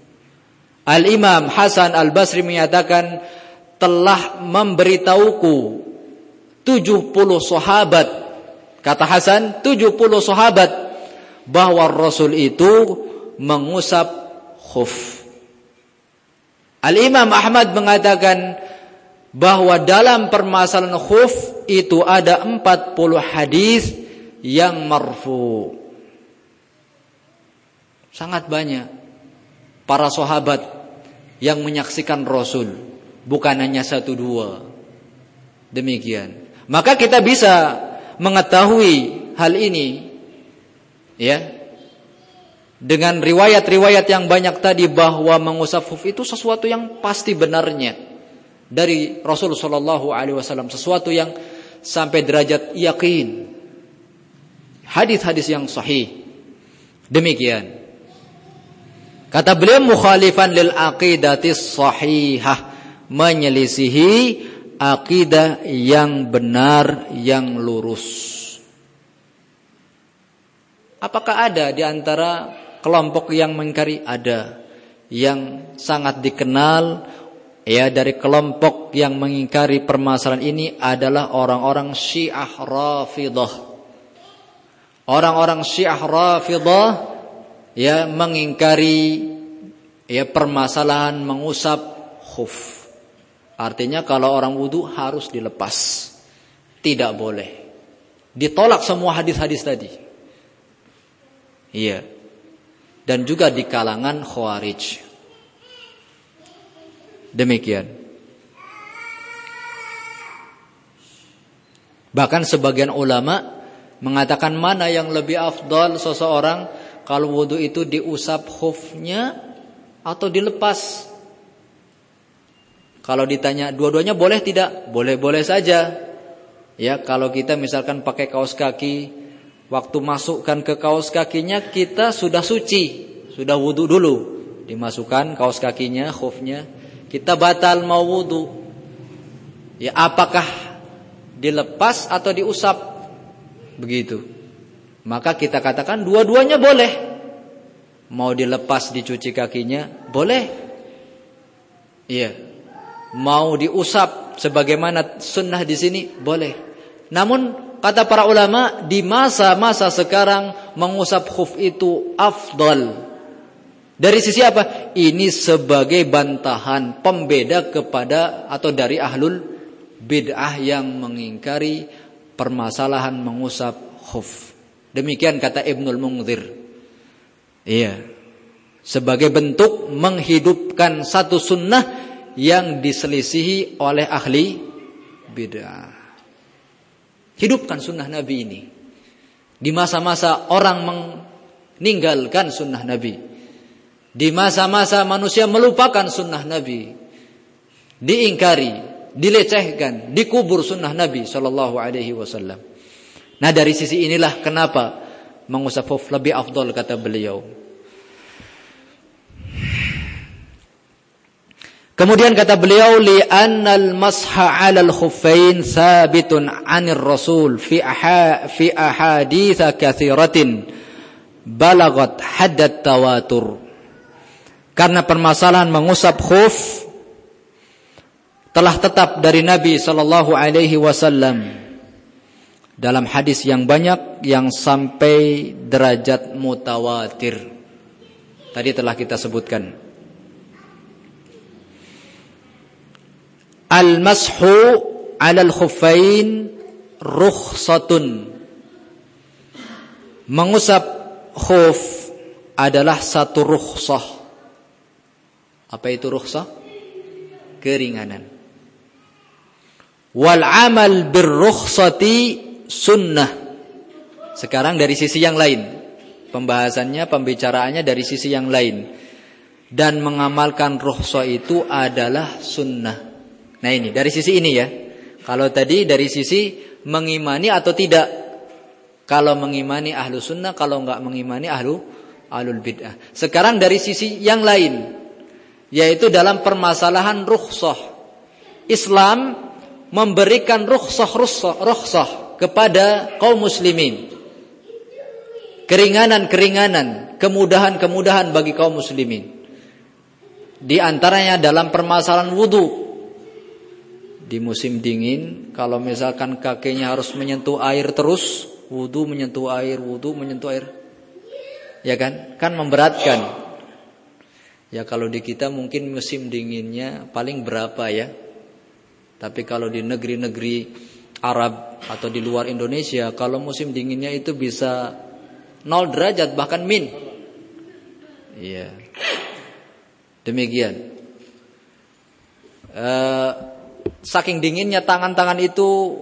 Al-Imam Hasan Al-Basri menyatakan telah memberitahuku 70 sahabat, kata Hasan 70 sahabat, bahwa Rasul itu mengusap khuf. Al-Imam Ahmad mengatakan bahwa dalam permasalahan khuf itu ada 40 hadis yang marfu. Sangat banyak para sahabat yang menyaksikan Rasul, bukan hanya 1-2. Demikian. Maka kita bisa mengetahui hal ini, ya. dengan riwayat-riwayat yang banyak tadi bahwa mengusap khuf itu sesuatu yang pasti benarnya dari Rasul sallallahu alaihi wasallam, sesuatu yang sampai derajat yakin. Hadis-hadis yang sahih. Demikian. Kata beliau mukhalifan lil aqidatis sahihah, menyelisihi akidah yang benar, yang lurus. Apakah ada di antara kelompok yang mengingkari? Ada. Yang sangat dikenal ya dari kelompok yang mengingkari permasalahan ini adalah orang-orang Syiah Rafidhah. Orang-orang Syiah Rafidhah ya mengingkari ya permasalahan mengusap khuf. Artinya kalau orang wudu harus dilepas. Tidak boleh. Ditolak semua hadis-hadis tadi. Iya. Dan juga di kalangan Khawarij. Demikian. Bahkan sebagian ulama mengatakan mana yang lebih afdal seseorang kalau wudu itu diusap khufnya atau dilepas. Kalau ditanya dua-duanya boleh tidak? Boleh-boleh saja. Ya, kalau kita misalkan pakai kaos kaki, waktu masukkan ke kaos kakinya kita sudah suci, sudah wudu dulu. Dimasukkan kaos kakinya, khufnya, kita batal mau wudu. Ya, apakah dilepas atau diusap? Begitu. Maka kita katakan dua-duanya boleh. Mau dilepas dicuci kakinya, boleh. Iya. Mau diusap sebagaimana sunnah di sini, boleh. Namun kata para ulama di masa-masa sekarang mengusap khuf itu afdal. Dari sisi apa? Ini sebagai bantahan pembeda kepada atau dari ahlul bid'ah yang mengingkari permasalahan mengusap khuf. Demikian kata Ibnul Munzir. Iya. Sebagai bentuk menghidupkan satu sunnah yang diselisihi oleh ahli bid'ah. Hidupkan sunnah Nabi ini. Di masa-masa orang meninggalkan sunnah Nabi. Di masa-masa manusia melupakan sunnah Nabi. Diingkari, dilecehkan, dikubur sunnah Nabi sallallahu alaihi wasallam. Nah, dari sisi inilah kenapa mengusap khuf lebih afdal kata beliau. Kemudian kata beliau li'annal masha 'alal khuffain sabitun 'anir rasul fi ahadits katsiratin balagat haddat tawatur. Karena permasalahan mengusap khuf telah tetap dari Nabi sallallahu alaihi wasallam dalam hadis yang banyak yang sampai derajat mutawatir. Tadi telah kita sebutkan. Al-mashu 'alal khuffain rukhsatun. Mengusap khuf adalah satu rukhsah. Apa itu rukhsah? Keringanan. Wal 'amal bir-rukhsati sunnah. Sekarang dari sisi yang lain. Pembahasannya, pembicaraannya dari sisi yang lain. Dan mengamalkan rukhsah itu adalah sunnah. Nah ini dari sisi ini ya. Kalau tadi dari sisi mengimani atau tidak. Kalau mengimani ahlu sunnah, kalau enggak mengimani ahlul bid'ah. Sekarang dari sisi yang lain, yaitu dalam permasalahan rukhsah. Islam memberikan rukhsah kepada kaum muslimin. Keringanan-keringanan, kemudahan-kemudahan bagi kaum muslimin. Di antaranya dalam permasalahan wudu. Di musim dingin, kalau misalkan kakinya harus menyentuh air terus, wudu menyentuh air, ya kan? Kan memberatkan. Ya kalau di kita mungkin musim dinginnya paling berapa ya? Tapi kalau di negeri-negeri Arab atau di luar Indonesia, kalau musim dinginnya itu bisa 0 derajat bahkan min. Iya. Demikian. Saking dinginnya tangan-tangan itu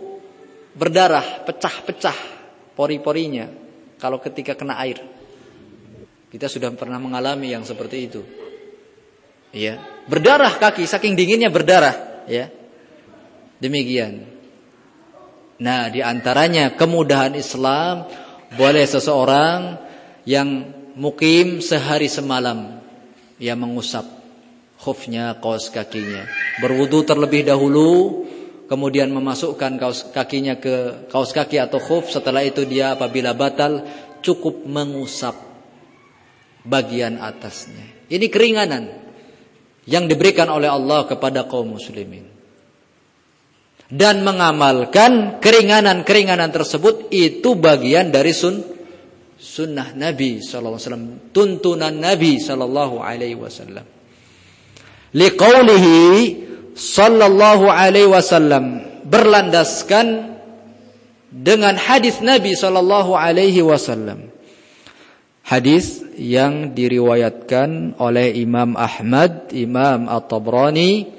berdarah, pecah-pecah pori-porinya kalau ketika kena air. Kita sudah pernah mengalami yang seperti itu. Ya, berdarah kaki, saking dinginnya berdarah, ya. Demikian. Nah, di antaranya kemudahan Islam, boleh seseorang yang mukim sehari semalam, ya, mengusap khufnya, kaos kakinya, berwudu terlebih dahulu, kemudian memasukkan kaos kakinya ke kaos kaki atau khuf. Setelah itu dia apabila batal, cukup mengusap bagian atasnya. Ini keringanan yang diberikan oleh Allah kepada kaum muslimin. Dan mengamalkan keringanan-keringanan tersebut itu bagian dari sunnah Nabi sallallahu alaihi wasallam, tuntunan Nabi sallallahu alaihi wasallam. Liqaulihi sallallahu alaihi wasallam, berlandaskan dengan hadis Nabi sallallahu alaihi wasallam. Hadis yang diriwayatkan oleh Imam Ahmad, Imam At-Tabrani,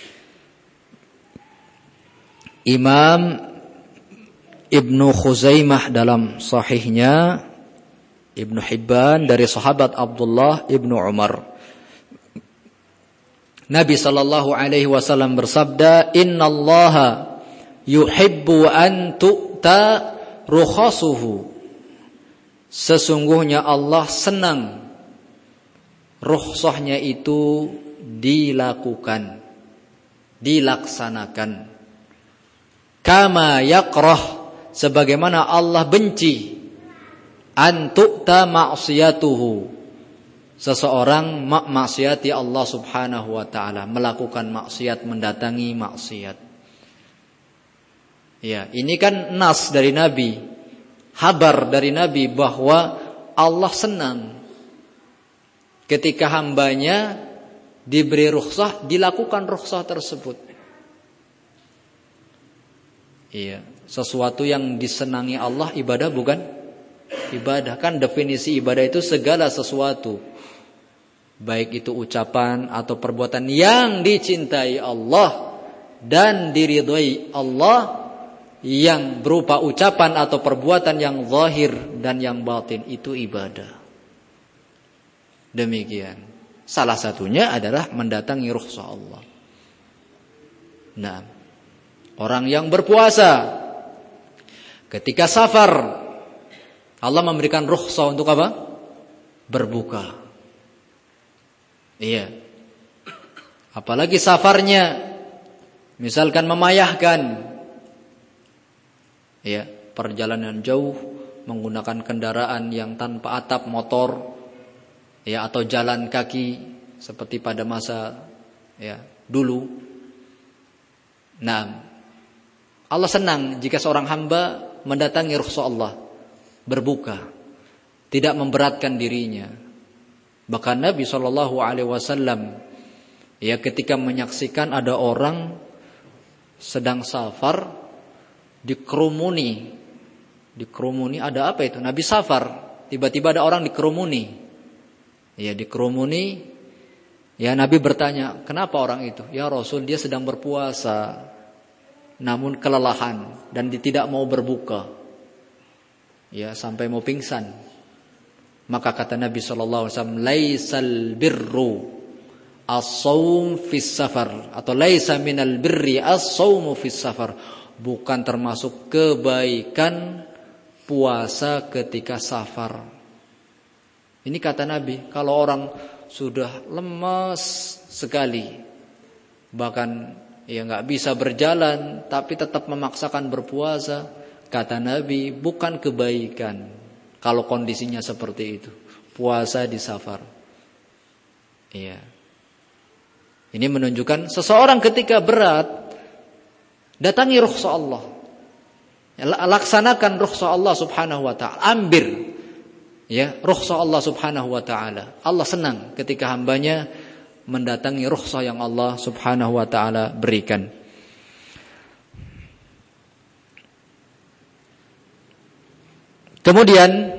Imam Ibnu Khuzaimah dalam sahihnya, Ibnu Hibban dari sahabat Abdullah Ibnu Umar. Nabi sallallahu alaihi wasallam bersabda, "Innallaha yuhibbu an tu'ta rukhasuhu." Sesungguhnya Allah senang rukhsahnya itu dilakukan, dilaksanakan. Kama yakrah, sebagaimana Allah benci, an tu'ta ma'siyatuhu, seseorang maksiati Allah subhanahu wa ta'ala, melakukan maksiat, mendatangi maksiat. Ya, ini kan nas dari Nabi, kabar dari Nabi bahwa Allah senang ketika hambanya diberi rukhsah, dilakukan rukhsah tersebut. Iya, sesuatu yang disenangi Allah ibadah bukan? Ibadah kan definisi ibadah itu segala sesuatu, baik itu ucapan atau perbuatan yang dicintai Allah dan diridhai Allah, yang berupa ucapan atau perbuatan yang zahir dan yang batin, itu ibadah. Demikian. Salah satunya adalah mendatangi rukhsah Allah. Nah, orang yang berpuasa ketika safar, Allah memberikan rukhsah untuk apa? Berbuka. Iya. Apalagi safarnya misalkan memayahkan, ya, perjalanan jauh menggunakan kendaraan yang tanpa atap, motor, ya, atau jalan kaki seperti pada masa, ya, dulu. Nah, Allah senang jika seorang hamba mendatangi rukhsah Allah, berbuka, tidak memberatkan dirinya. Bahkan Nabi SAW, ya, ketika menyaksikan ada orang sedang safar, dikerumuni, ada apa itu? Nabi safar, tiba-tiba ada orang dikerumuni, ya, dikerumuni, ya, Nabi bertanya, kenapa orang itu? Ya Rasul, dia sedang berpuasa, namun kelelahan dan dia tidak mau berbuka, ya, sampai mau pingsan. Maka kata Nabi SAW, laisal birru as-saum fis safar, atau laisa minal birri as-saumu fis safar, bukan termasuk kebaikan puasa ketika safar. Ini kata Nabi, kalau orang sudah lemas sekali, bahkan ya nggak bisa berjalan, tapi tetap memaksakan berpuasa, kata Nabi, bukan kebaikan kalau kondisinya seperti itu, puasa di safar. Iya. Ini menunjukkan seseorang ketika berat, datangi rukhsah Allah, laksanakan rukhsah Allah subhanahu wa ta'ala, ambil, ya, rukhsah Allah subhanahu wa ta'ala. Allah senang ketika hambanya mendatangi rukhsah yang Allah subhanahu wa ta'ala berikan. Kemudian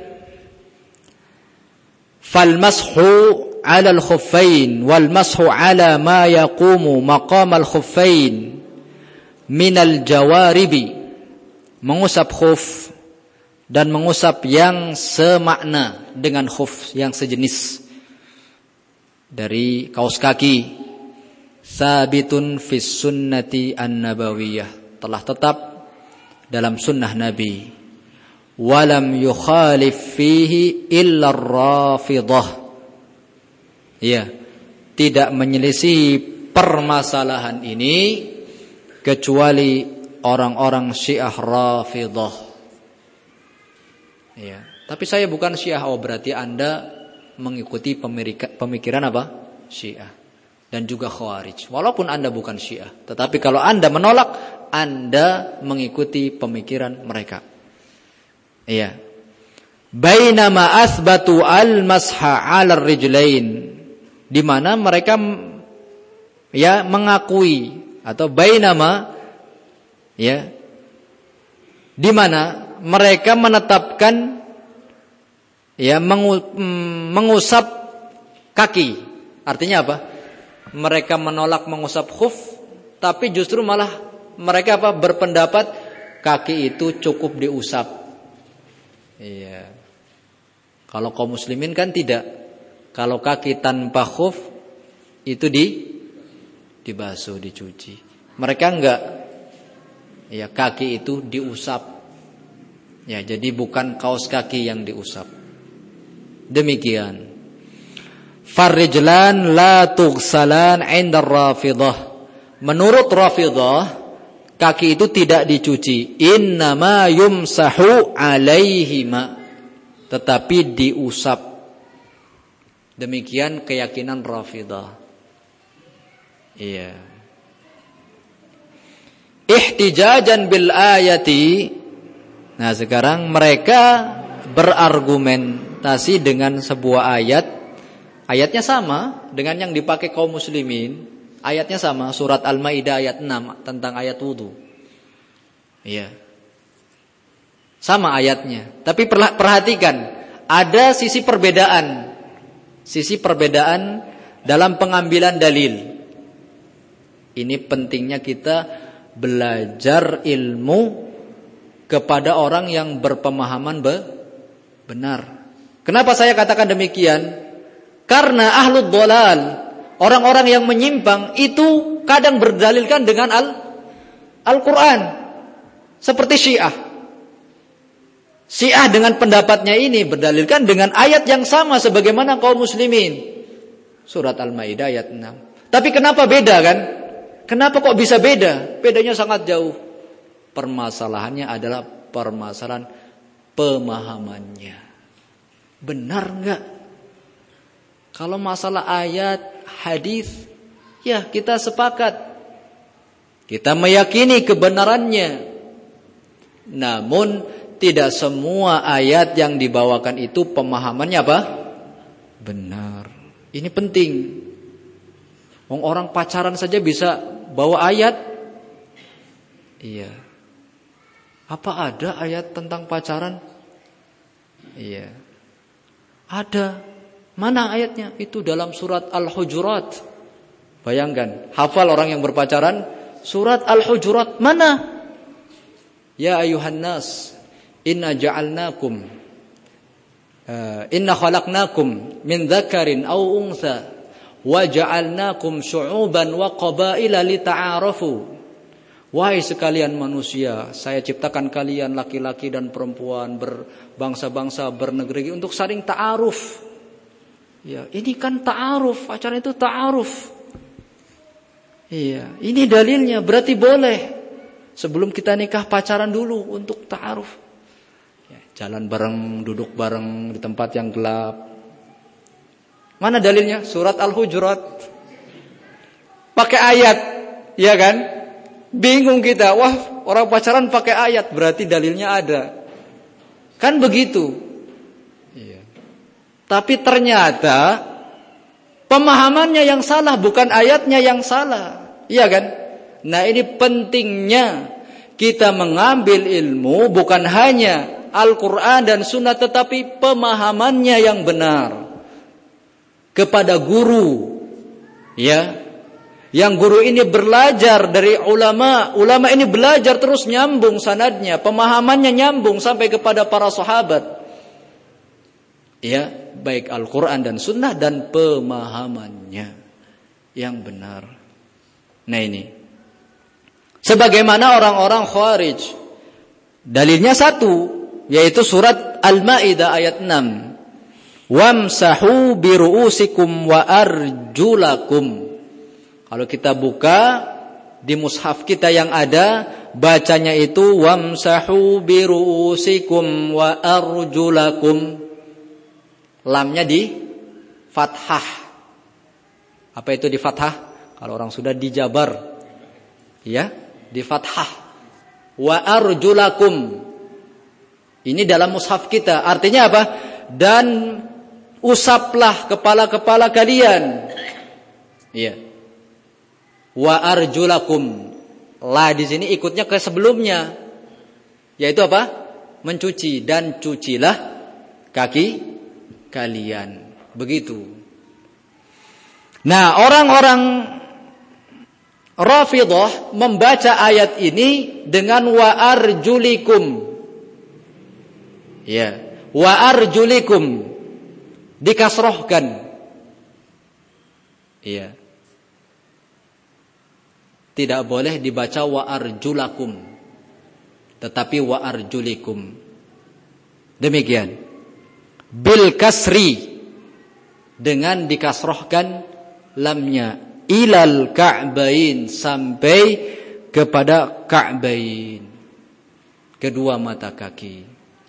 fal mashu 'ala al-khuffain wal mashu 'ala ma yaqumu maqam al-khuffain min al-jawaribi, mengusap khuf dan mengusap yang semakna dengan khuf, yang sejenis dari kaos kaki. Sabitun fis sunnati an-nabawiyah, telah tetap dalam sunnah Nabi. Walam yukhalif fihi illa ar-rafidah. Ya, tidak menyelisih permasalahan ini kecuali orang-orang Syiah Rafidah. Ya, tapi saya bukan Syiah. Oh, berarti Anda mengikuti pemikiran apa? Syiah. Dan juga Khawarij. Walaupun Anda bukan Syiah, tetapi kalau Anda menolak, Anda mengikuti pemikiran mereka. Iya. Bainama asbatu al-masha 'ala ar-rijlain, di mana mereka ya mengakui, atau bainama ya, di mana mereka menetapkan ya mengusap kaki. Artinya apa? Mereka menolak mengusap khuf, tapi justru malah mereka apa? Berpendapat kaki itu cukup diusap. Iya. Kalau kaum muslimin kan tidak. Kalau kaki tanpa khuf itu dibasuh, dicuci. Mereka enggak. Ya, kaki itu diusap. Ya, jadi bukan kaos kaki yang diusap. Demikian. Farrijlan la tughsalan 'inda ar-rafidah. Menurut Rafidah, kaki itu tidak dicuci. Innama yumsahu 'alaihima, tetapi diusap. Demikian keyakinan Rafidah. Iya. Ihtijajan bil ayati. Nah, sekarang mereka berargumentasi dengan sebuah ayat. Ayatnya sama dengan yang dipakai kaum muslimin. Ayatnya sama, surat Al-Maidah ayat 6 tentang ayat wudu. Iya. Sama ayatnya. Tapi perhatikan, ada sisi perbedaan. Sisi perbedaan dalam pengambilan dalil. Ini pentingnya kita belajar ilmu kepada orang yang berpemahaman benar. Kenapa saya katakan demikian? Karena ahlud dhalal, orang-orang yang menyimpang itu kadang berdalilkan dengan Al-Quran. Seperti Syiah. Syiah dengan pendapatnya ini berdalilkan dengan ayat yang sama sebagaimana kaum muslimin. Surat Al-Maidah ayat 6. Tapi kenapa beda kan? Kenapa kok bisa beda? Bedanya sangat jauh. Permasalahannya adalah permasalahan pemahamannya. Benar enggak? Kalau masalah ayat, hadis, ya kita sepakat. Kita meyakini kebenarannya. Namun tidak semua ayat yang dibawakan itu pemahamannya apa? Benar. Ini penting. Orang pacaran saja bisa bawa ayat. Iya. Apa ada ayat tentang pacaran? Iya. Ada. Mana ayatnya? Itu dalam surat Al-Hujurat. Bayangkan, hafal orang yang berpacaran. Surat Al-Hujurat mana? Ya ayuhan nas, inna ja'alnakum inna khalaqnakum min dzakarin aw untha wa ja'alnakum syu'uban wa qabaila lita'arafu. Wahai sekalian manusia, saya ciptakan kalian laki-laki dan perempuan, berbangsa-bangsa, bernegeri untuk saling ta'aruf. Ya, ini kan ta'aruf, pacaran itu ta'aruf. Iya, ini dalilnya, berarti boleh. Sebelum kita nikah pacaran dulu untuk ta'aruf. Ya, jalan bareng, duduk bareng di tempat yang gelap. Mana dalilnya? Surat Al-Hujurat. Pakai ayat, ya kan? Bingung kita, wah orang pacaran pakai ayat, berarti dalilnya ada. Kan begitu. Tapi ternyata pemahamannya yang salah, bukan ayatnya yang salah. Iya kan? Nah, ini pentingnya kita mengambil ilmu bukan hanya Al-Quran dan Sunnah, tetapi pemahamannya yang benar kepada guru, ya, Yang guru ini belajar dari ulama, ulama ini belajar terus nyambung sanadnya, pemahamannya nyambung sampai kepada para sahabat. Ya, baik Al-Quran dan Sunnah dan pemahamannya yang benar. Nah ini, sebagaimana orang-orang Khawarij, dalilnya satu, yaitu surat Al-Maidah ayat 6. Wamsahu biru'usikum wa arjulakum. Kalau kita buka di mushaf kita yang ada, bacanya itu wamsahu biru'usikum wa arjulakum. Lamnya di fathah. Apa itu di fathah? Kalau orang sudah dijabar, ya, di fathah. Wa arjulakum. Ini dalam mushaf kita. Artinya apa? Dan usaplah kepala-kepala kalian. Iya. Wa arjulakum. La di sini ikutnya ke sebelumnya. Yaitu apa? Mencuci, dan cucilah kaki kalian. Begitu. Nah, orang-orang Rafidhah membaca ayat ini dengan wa arjulikum. Ya, wa arjulikum dikasrohkan. Iya. Tidak boleh dibaca wa arjulakum, tetapi wa arjulikum. Demikian. Bil kasri, dengan dikasrohkan lamnya, ilal ka'bain, sampai kepada ka'bain, kedua mata kaki.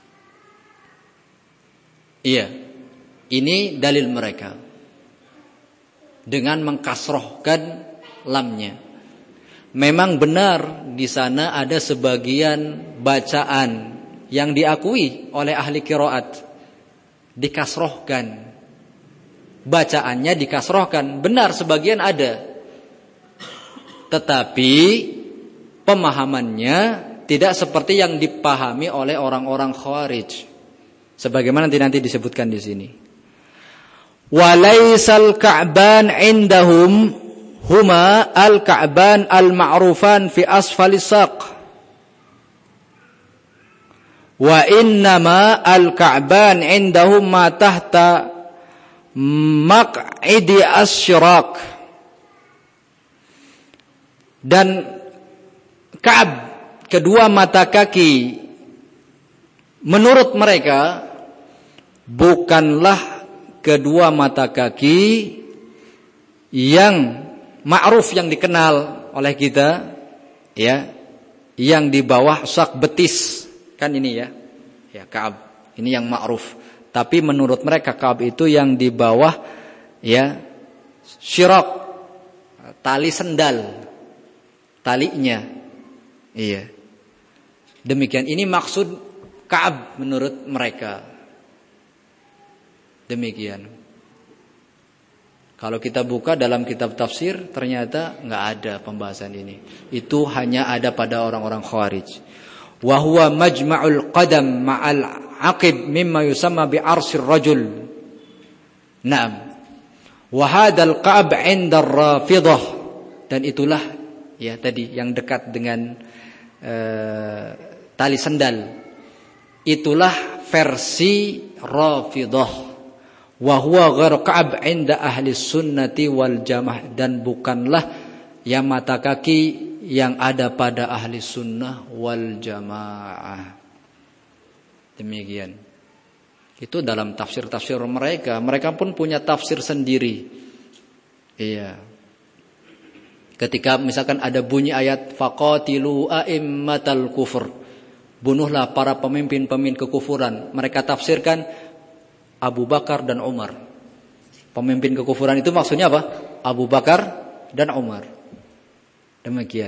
Iya, ini dalil mereka dengan mengkasrohkan lamnya. Memang benar di sana ada sebagian bacaan yang diakui oleh ahli qiraat dikasrohkan, bacaannya dikasrohkan, benar sebagian ada, tetapi pemahamannya tidak seperti yang dipahami oleh orang-orang Khawarij, sebagaimana nanti disebutkan di sini. Walaisal ka'ban indahum huma al-ka'ban al-ma'rufan fi asfalis saq. Wa innama al-ka'ban indahum ma tahta maq'idi asyraq. Dan Ka'ab, kedua mata kaki, menurut mereka bukanlah kedua mata kaki yang ma'ruf, yang dikenal oleh kita, ya, yang di bawah sak betis. Kan ini ya, ya Ka'ab, ini yang ma'ruf. Tapi menurut mereka Ka'ab itu yang di bawah, ya, syiraq, tali sendal, talinya. Iya. Demikian, ini maksud Ka'ab menurut mereka. Demikian. Kalau kita buka dalam kitab tafsir, ternyata nggak ada pembahasan ini. Itu hanya ada pada orang-orang Khawarij. Wa huwa majma'ul qadam ma'al aqib mimma yusamma bi arsir rajul. Naam. Wa hadzal Ka'ab 'inda ar-Rafidhah, dan itulah ya tadi yang dekat dengan tali sendal. Itulah versi Rafidhah. Wa huwa ghairu Ka'ab 'inda ahli sunnati wal jamaah, dan bukanlah yang mata kaki yang ada pada ahli sunnah wal jamaah. Demikian. Itu dalam tafsir-tafsir mereka. Mereka pun punya tafsir sendiri. Iya. Ketika misalkan ada bunyi ayat faqatilu a'immatal kufur, bunuhlah para pemimpin-pemimpin kekufuran, mereka tafsirkan Abu Bakar dan Umar. Pemimpin kekufuran itu maksudnya apa? Abu Bakar dan Umar. Demikian.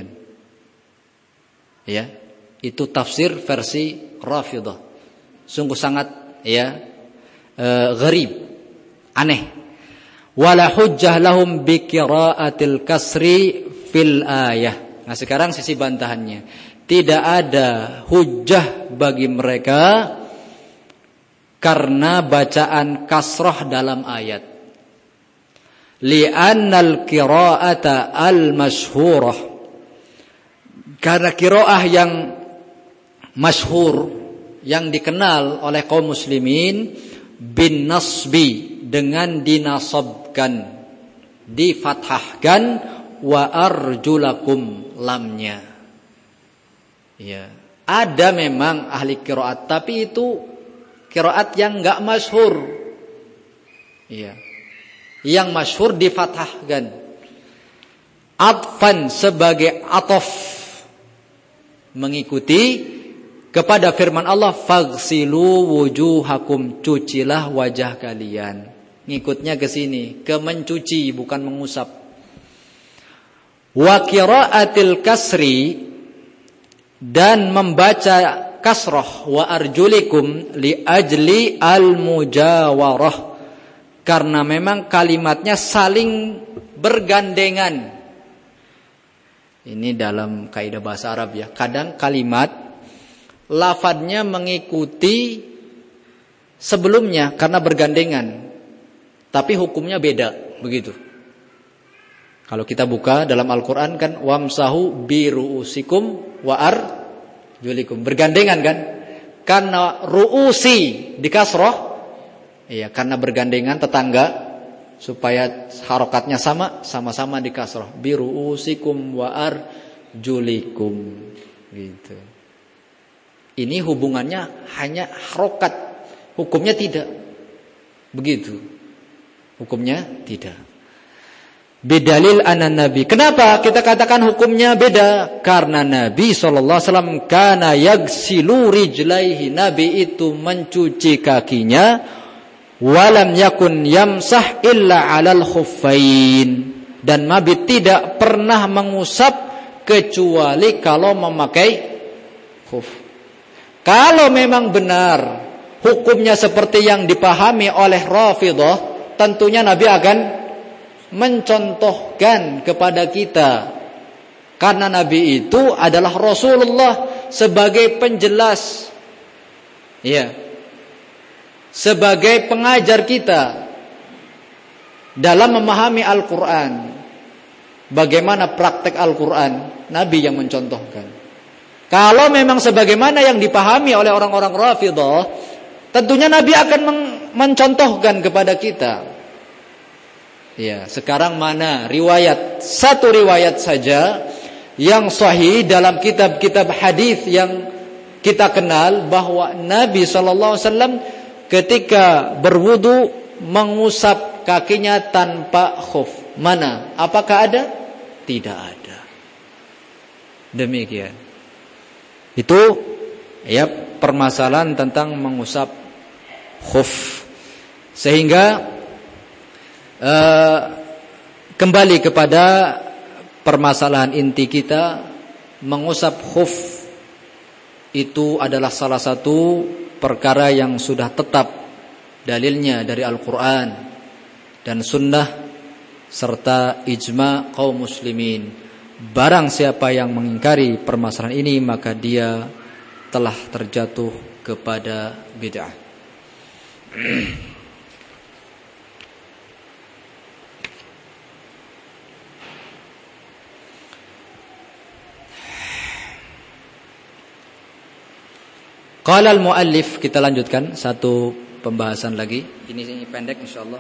Ya, itu tafsir versi Rafidhah. Sungguh sangat ya gharib, aneh. Wala hujjah lahum bi qiraatil kasri fil ayah. Nah, sekarang sisi bantahannya. Tidak ada hujjah bagi mereka karena bacaan kasrah dalam ayat. Li'annal qira'ata al-masyhurah, karena qiraah yang masyhur, yang dikenal oleh kaum muslimin, bin nasbi, dengan dinasabkan, difathahkan, wa arjulakum, lamnya. Ya, ada memang ahli qiraat, tapi itu qiraat yang enggak masyhur. Ya. Yang masyhur difathahkan. Atfan, sebagai atof, mengikuti kepada firman Allah, faghsilu wujuhakum, cucilah wajah kalian. Ngikutnya ke sini, ke mencuci, bukan mengusap. Wa qiraatil kasri, dan membaca kasrah, wa arjulikum, li ajli al mujawarah, karena memang kalimatnya saling bergandengan. Ini dalam kaidah bahasa Arab ya. Kadang kalimat lafadznya mengikuti sebelumnya karena bergandengan, tapi hukumnya beda, begitu. Kalau kita buka dalam Al-Quran kan, wamsahu biru'usikum wa arjulikum, bergandengan kan? Karena ru'usi di kasroh, iya, karena bergandengan tetangga, supaya harokatnya sama-sama di kasroh. Biru'usikum wa arjulikum, gitu. Ini hubungannya hanya harokat, hukumnya tidak, begitu. Hukumnya tidak. Bidalil anan Nabi. Kenapa kita katakan hukumnya beda? Karena Nabi SAW kana yagsilu rijlaihi, Nabi itu mencuci kakinya, walam yakun yamsah illa alal khuffain, dan Nabi tidak pernah mengusap kecuali kalau memakai khuf. Kalau memang benar hukumnya seperti yang dipahami oleh Rafidhah, tentunya Nabi akan mencontohkan kepada kita, karena Nabi itu adalah Rasulullah sebagai penjelas, ya, sebagai pengajar kita dalam memahami Al-Quran. Bagaimana praktek Al-Quran, Nabi yang mencontohkan. Kalau memang sebagaimana yang dipahami oleh orang-orang Rafidhah, tentunya Nabi akan mencontohkan kepada kita. Ya, sekarang mana riwayat, satu riwayat saja yang sahih dalam kitab-kitab hadis yang kita kenal, bahwa Nabi SAW ketika berwudu mengusap kakinya tanpa khuf. Mana? Apakah ada? Tidak ada. Demikian. Itu ya permasalahan tentang mengusap khuf. Sehingga kembali kepada permasalahan inti kita, mengusap khuf itu adalah salah satu perkara yang sudah tetap dalilnya dari Al-Quran dan Sunnah serta ijma kaum muslimin. Barang siapa yang mengingkari permasalahan ini, maka dia telah terjatuh kepada bid'ah. Qala al-muallif, kita lanjutkan satu pembahasan lagi. Ini pendek insyaallah.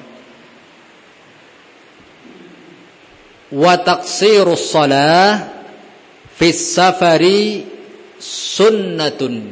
Wa taqsirus shalah fis safari sunnatun.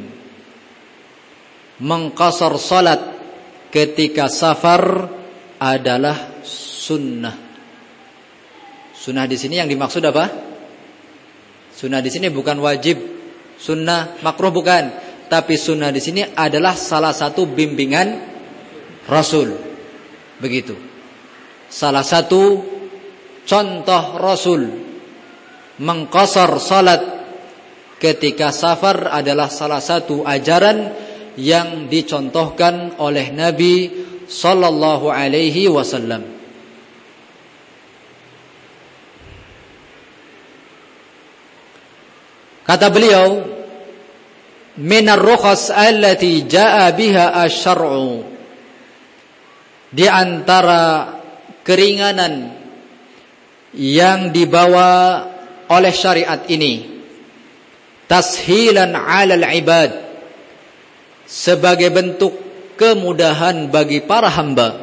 Mengqasar salat ketika safar adalah sunnah. Sunnah di sini yang dimaksud apa? Sunnah di sini bukan wajib, sunnah makruh bukan. Tapi sunnah di sini adalah salah satu bimbingan Rasul. Begitu. Salah satu contoh Rasul mengqasar salat ketika safar adalah salah satu ajaran yang dicontohkan oleh Nabi sallallahu alaihi wasallam. Kata beliau, minar rukhas allati jaa biha asy-syar'u, di antara keringanan yang dibawa oleh syariat ini, tashilan 'alal ibad, sebagai bentuk kemudahan bagi para hamba,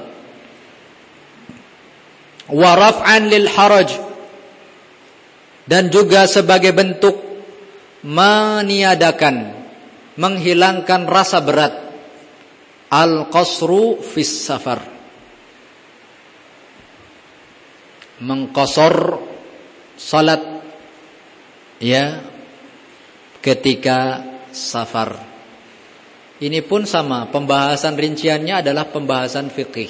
wa raf'an lil haraj, dan juga sebagai bentuk meniadakan, menghilangkan rasa berat, al-qasru fis safar, mengqasar salat ya ketika safar. Ini pun sama, pembahasan rinciannya adalah pembahasan fikih.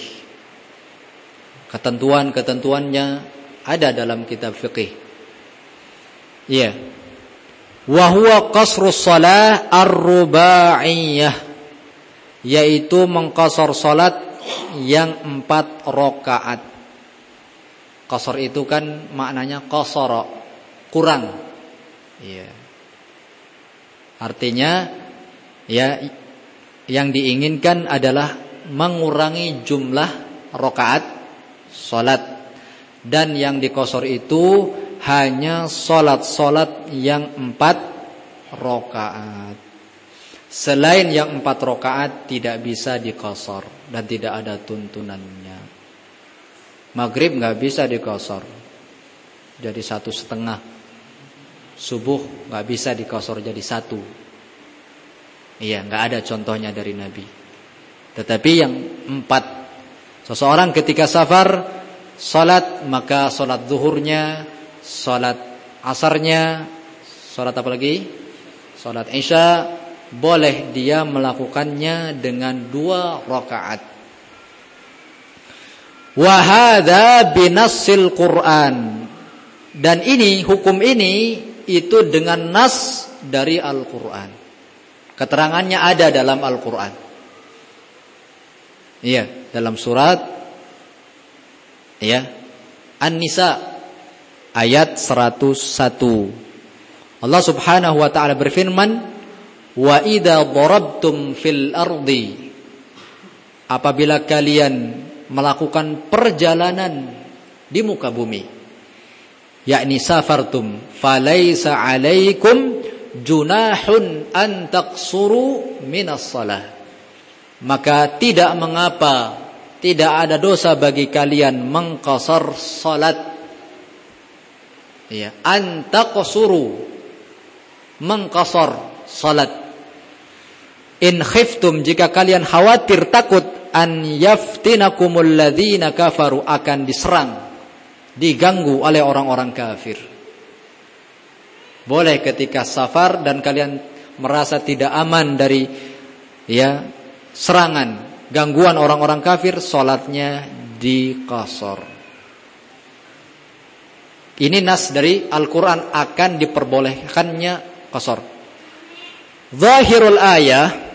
Ketentuan-ketentuannya ada dalam kitab fikih. Iya. Wa huwa qasrus shalah ar-rubaiyah, yaitu mengqasar salat yang 4 rakaat. Qasar itu kan maknanya qasara, kurang. Iya. Artinya ya, yang diinginkan adalah mengurangi jumlah rakaat salat, dan yang diqasar itu hanya salat-salat yang 4 rakaat. Selain yang 4 rakaat tidak bisa diqasar dan tidak ada tuntunannya. Maghrib nggak bisa diqasar, jadi 1,5. Subuh nggak bisa diqasar jadi 1. Iya, nggak ada contohnya dari Nabi. Tetapi yang 4, seseorang ketika safar salat, maka salat zuhurnya, salat asarnya, salat apa lagi? Salat isya, boleh dia melakukannya dengan 2 rakaat. Wa hadza binassil Qur'an. Dan ini, hukum ini itu dengan nas dari Al-Qur'an. Keterangannya ada dalam Al-Qur'an. Iya, dalam surat ya An-Nisa ayat 101. Allah Subhanahu wa taala berfirman, "Wa idza darabtum fil ardi", apabila kalian melakukan perjalanan di muka bumi, yakni safartum, falaisa 'alaikum junahun an taqsuru minas shalah, maka tidak mengapa, tidak ada dosa bagi kalian mengqasar salat. Ya, an taqsuru, mengqasar salat. In khiftum, jika kalian khawatir, takut, an yaftinakumul ladzina kafaru, akan diserang, diganggu oleh orang-orang kafir. Boleh ketika safar dan kalian merasa tidak aman dari ya serangan, gangguan orang-orang kafir, salatnya diqasar. Ini nas dari Al-Qur'an akan diperbolehkannya qasar. Zahirul ayah,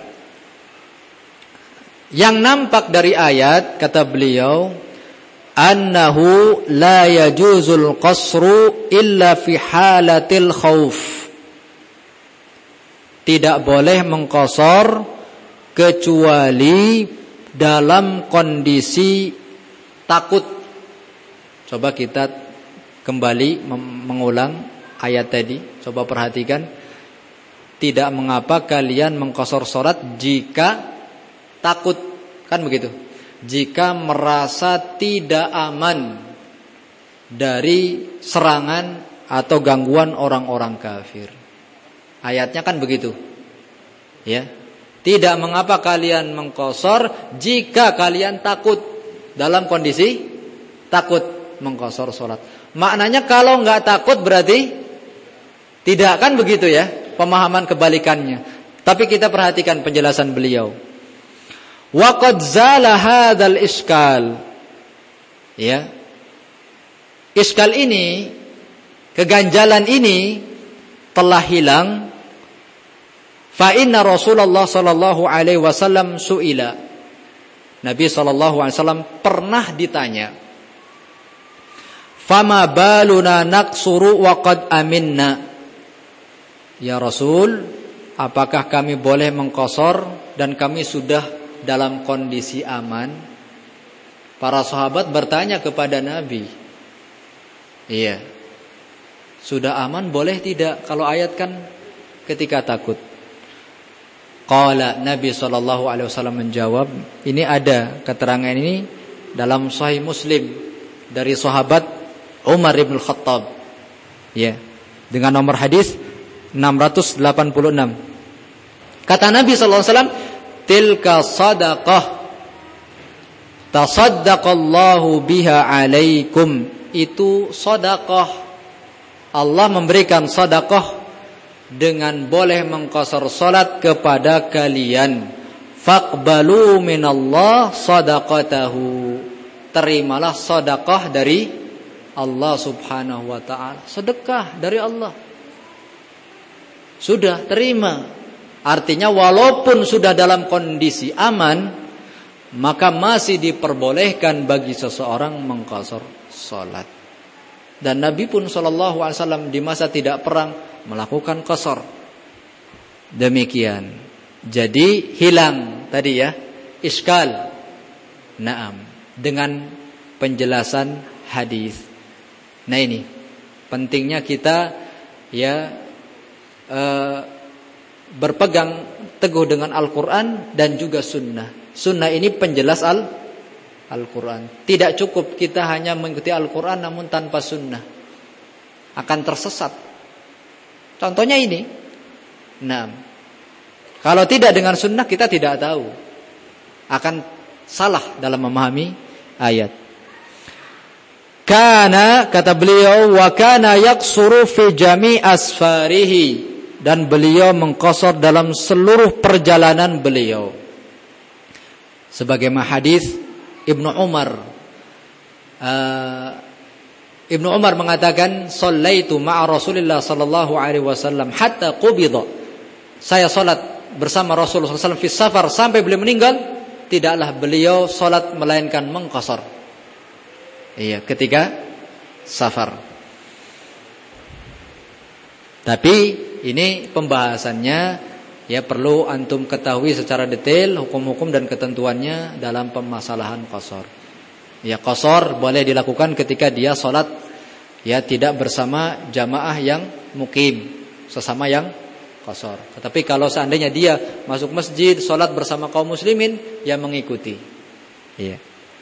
yang nampak dari ayat, kata beliau, annahu la yajuzul qasru illa fi halatil khauf. Tidak boleh mengqasar kecuali dalam kondisi takut. Coba kita kembali mengulang ayat tadi. Coba perhatikan. Tidak mengapa kalian mengqasar salat jika takut, kan begitu? Jika merasa tidak aman dari serangan atau gangguan orang-orang kafir. Ayatnya kan begitu. Ya. Tidak mengapa kalian mengqasar jika kalian takut, dalam kondisi takut mengqasar salat. Maknanya kalau enggak takut berarti tidak, kan begitu ya? Pemahaman kebalikannya. Tapi kita perhatikan penjelasan beliau. Wa qad zala hadzal iskal. Ya. Iskal ini, keganjalan ini telah hilang. Fa inna Rasulullah sallallahu alaihi wasallam suila. Nabi sallallahu alaihi wasallam pernah ditanya, "Fama baluna naqsuru wa qad aminna?" Ya Rasul, apakah kami boleh mengqasar dan kami sudah dalam kondisi aman? Para sahabat bertanya kepada Nabi, iya, sudah aman boleh tidak? Kalau ayat kan ketika takut. Qala, Nabi SAW menjawab, ini ada keterangan ini dalam Sahih Muslim dari sahabat Umar bin Khattab, ya, dengan nomor hadis 686. Kata Nabi SAW, tilka sadaqah tasaddaqallahu biha alaikum. Itu sedekah, Allah memberikan sedekah dengan boleh mengqasar salat kepada kalian. Faqbalu minallah sadaqatahu. Terimalah sedekah dari Allah Subhanahu wa taala. Sedekah dari Allah. Sudah terima. Artinya walaupun sudah dalam kondisi aman, maka masih diperbolehkan bagi seseorang mengqasar salat. Dan Nabi pun SAW di masa tidak perang melakukan qasar. Demikian. Jadi hilang tadi ya iskal. Naam, dengan penjelasan hadis. Nah ini pentingnya kita ya berpegang teguh dengan Al-Quran dan juga Sunnah. Sunnah ini penjelas Al-Quran. Tidak cukup kita hanya mengikuti Al-Quran namun tanpa Sunnah, akan tersesat. Contohnya ini. Nah, kalau tidak dengan Sunnah kita tidak tahu, akan salah dalam memahami ayat. Kana, kata beliau, wa kana yaqsuru fi jami' asfarihi, dan beliau mengqasar dalam seluruh perjalanan beliau. Sebagaimana hadis Ibnu Umar. Ibnu Umar mengatakan, "Shallaitu ma'a Rasulillah sallallahu alaihi wasallam hatta qubida." Saya salat bersama Rasulullah sallallahu alaihi wasallam fi safar sampai beliau meninggal, tidaklah beliau salat melainkan mengqasar. Iya, ketika safar. Tapi ini pembahasannya ya perlu antum ketahui secara detail hukum-hukum dan ketentuannya dalam permasalahan qasar. Ya, qasar boleh dilakukan ketika dia salat ya tidak bersama jamaah yang mukim, sesama yang qasar. Tetapi kalau seandainya dia masuk masjid salat bersama kaum muslimin, ya mengikuti. Iya.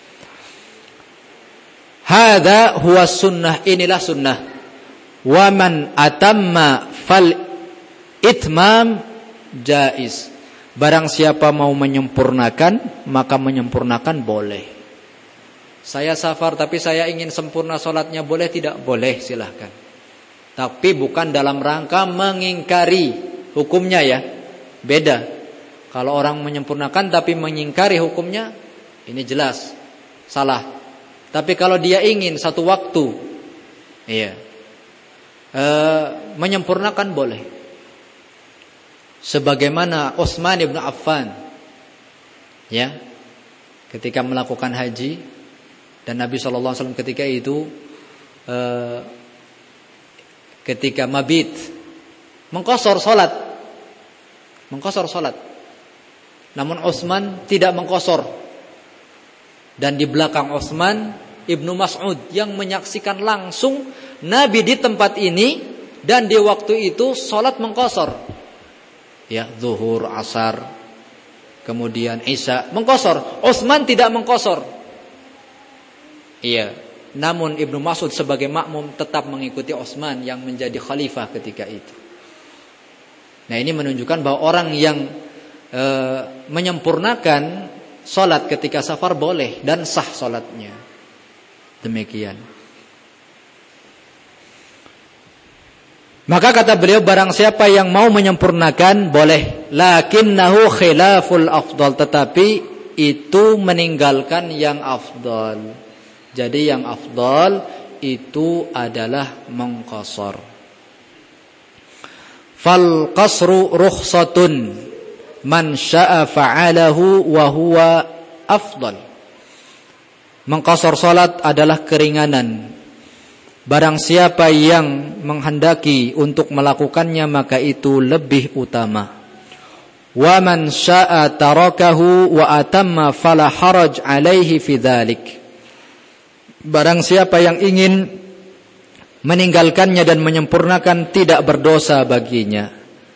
Hadza huwa sunnah, inilah sunnah. Wa man atamma fal itmam jaiz. Barang siapa mau menyempurnakan, maka menyempurnakan boleh. Saya safar tapi saya ingin sempurna salatnya, boleh tidak? Boleh, silahkan. Tapi bukan dalam rangka mengingkari hukumnya ya. Beda. Kalau orang menyempurnakan tapi mengingkari hukumnya, ini jelas salah. Tapi kalau dia ingin satu waktu menyempurnakan, boleh. Sebagaimana Utsman bin Affan ya, ketika melakukan haji dan Nabi SAW ketika itu ketika mabit mengqasar salat. Namun Utsman tidak mengqasar. Dan di belakang Utsman Ibnu Mas'ud yang menyaksikan langsung Nabi di tempat ini dan di waktu itu salat mengqasar. Ya, zuhur, asar, kemudian isya mengqasar. Utsman tidak mengqasar. Iya, namun Ibnu Mas'ud sebagai makmum tetap mengikuti Utsman yang menjadi khalifah ketika itu. Nah, ini menunjukkan bahwa orang yang menyempurnakan salat ketika safar boleh dan sah salatnya. Demikian. Maka kata beliau, barang siapa yang mau menyempurnakan boleh, lakinnahu khilaful afdal, tetapi itu meninggalkan yang afdal. Jadi yang afdal itu adalah mengqasar. Fal qasru rukhsatun man syaa fa'alahu wa huwa afdal. Mengqasar salat adalah keringanan. Barang siapa yang menghendaki untuk melakukannya, maka itu lebih utama. Wa man syaa tarakahu wa atamma fala haraj alaihi fi dzalik. Barang siapa yang ingin meninggalkannya dan menyempurnakan, tidak berdosa baginya.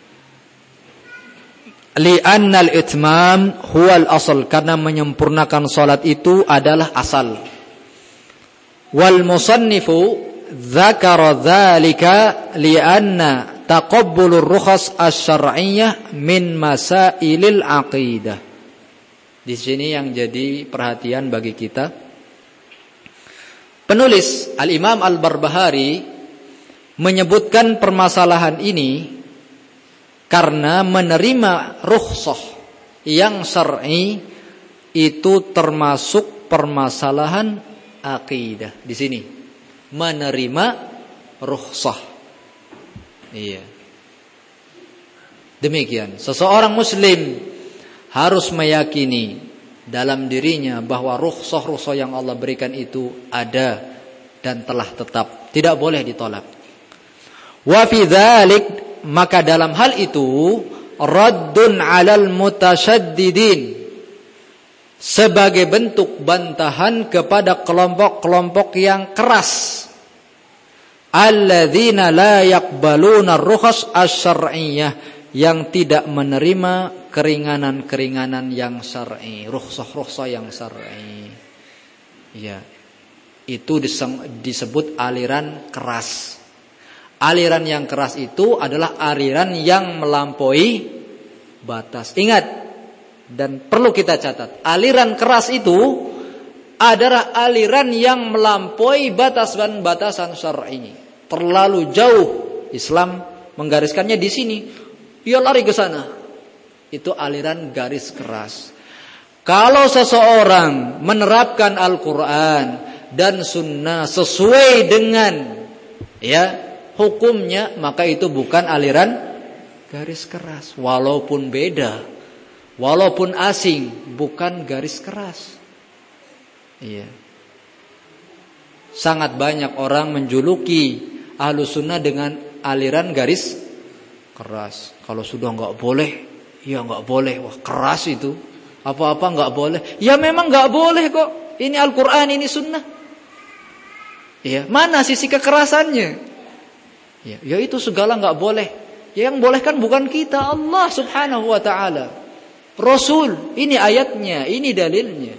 Li'annal itmam huwal asal, karena menyempurnakan salat itu adalah asal. Wal musannifu dzakara dzalika li'anna taqabbulur rukhas asy-syar'iyyah min masailil aqidah. Di sini yang jadi perhatian bagi kita, penulis Al-Imam Al-Barbahari menyebutkan permasalahan ini karena menerima rukhsah yang syar'i itu termasuk permasalahan akidah. Di sini menerima rukhsah. Iya. Demikian, seseorang muslim harus meyakini dalam dirinya bahwa rukhsah-rukhsah yang Allah berikan itu ada dan telah tetap, tidak boleh ditolak. Wa fi dzalik, maka dalam hal itu raddun 'alal mutasyaddidin, sebagai bentuk bantahan kepada kelompok-kelompok yang keras, alladzina la yaqbaluna ar-rukhas asy-syar'iyyah, yang tidak menerima keringanan-keringanan yang syar'i, rukhsah-rukhsah yang syar'i. Ya, itu disebut aliran keras. Aliran yang keras itu adalah aliran yang melampaui batas. Ingat, dan perlu kita catat, aliran keras itu adalah aliran yang melampaui batasan-batasan syar'i. Terlalu jauh Islam menggariskannya di sini, dia lari ke sana. Itu aliran garis keras. Kalau seseorang menerapkan Al-Quran dan Sunnah sesuai dengan hukumnya, maka itu bukan aliran garis keras. Walaupun beda, walaupun asing, bukan garis keras. Iya. Sangat banyak orang menjuluki Ahlus Sunnah dengan aliran garis keras. Kalau sudah nggak boleh, ya nggak boleh. Wah, keras itu. Apa-apa nggak boleh. Ya memang nggak boleh kok. Ini Al-Quran, ini Sunnah. Ya, mana sisi kekerasannya? Ya itu segala nggak boleh. Ya, yang boleh kan bukan kita, Allah Subhanahu Wa Taala, Rasul. Ini ayatnya, ini dalilnya.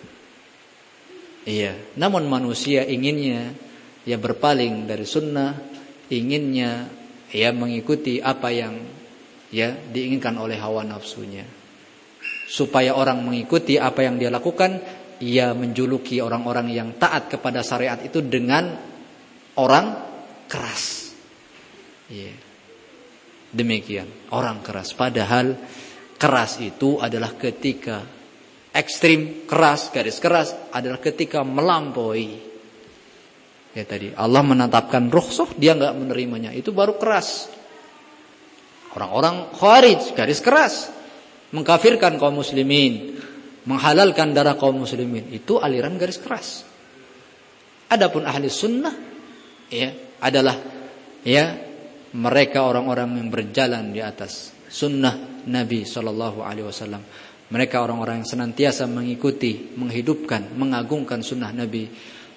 Iya. Namun manusia inginnya berpaling dari Sunnah, inginnya mengikuti apa yang diinginkan oleh hawa nafsunya. Supaya orang mengikuti apa yang dia lakukan, ia menjuluki orang-orang yang taat kepada syariat itu dengan orang keras. Iya. Demikian, orang keras. Padahal keras itu adalah ketika ekstrim, keras, garis keras adalah ketika melampaui. Ya tadi Allah menetapkan rukhsah, dia enggak menerimanya, itu baru keras. Orang-orang Khawarij garis keras, mengkafirkan kaum muslimin, menghalalkan darah kaum muslimin, itu aliran garis keras. Adapun ahli sunnah adalah mereka orang-orang yang berjalan di atas sunnah Nabi SAW. Mereka orang-orang yang senantiasa mengikuti, menghidupkan, mengagungkan sunnah Nabi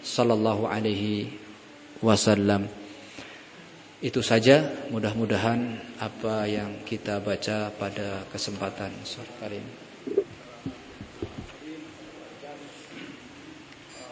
SAW. Itu saja, mudah-mudahan apa yang kita baca pada kesempatan sore kali ini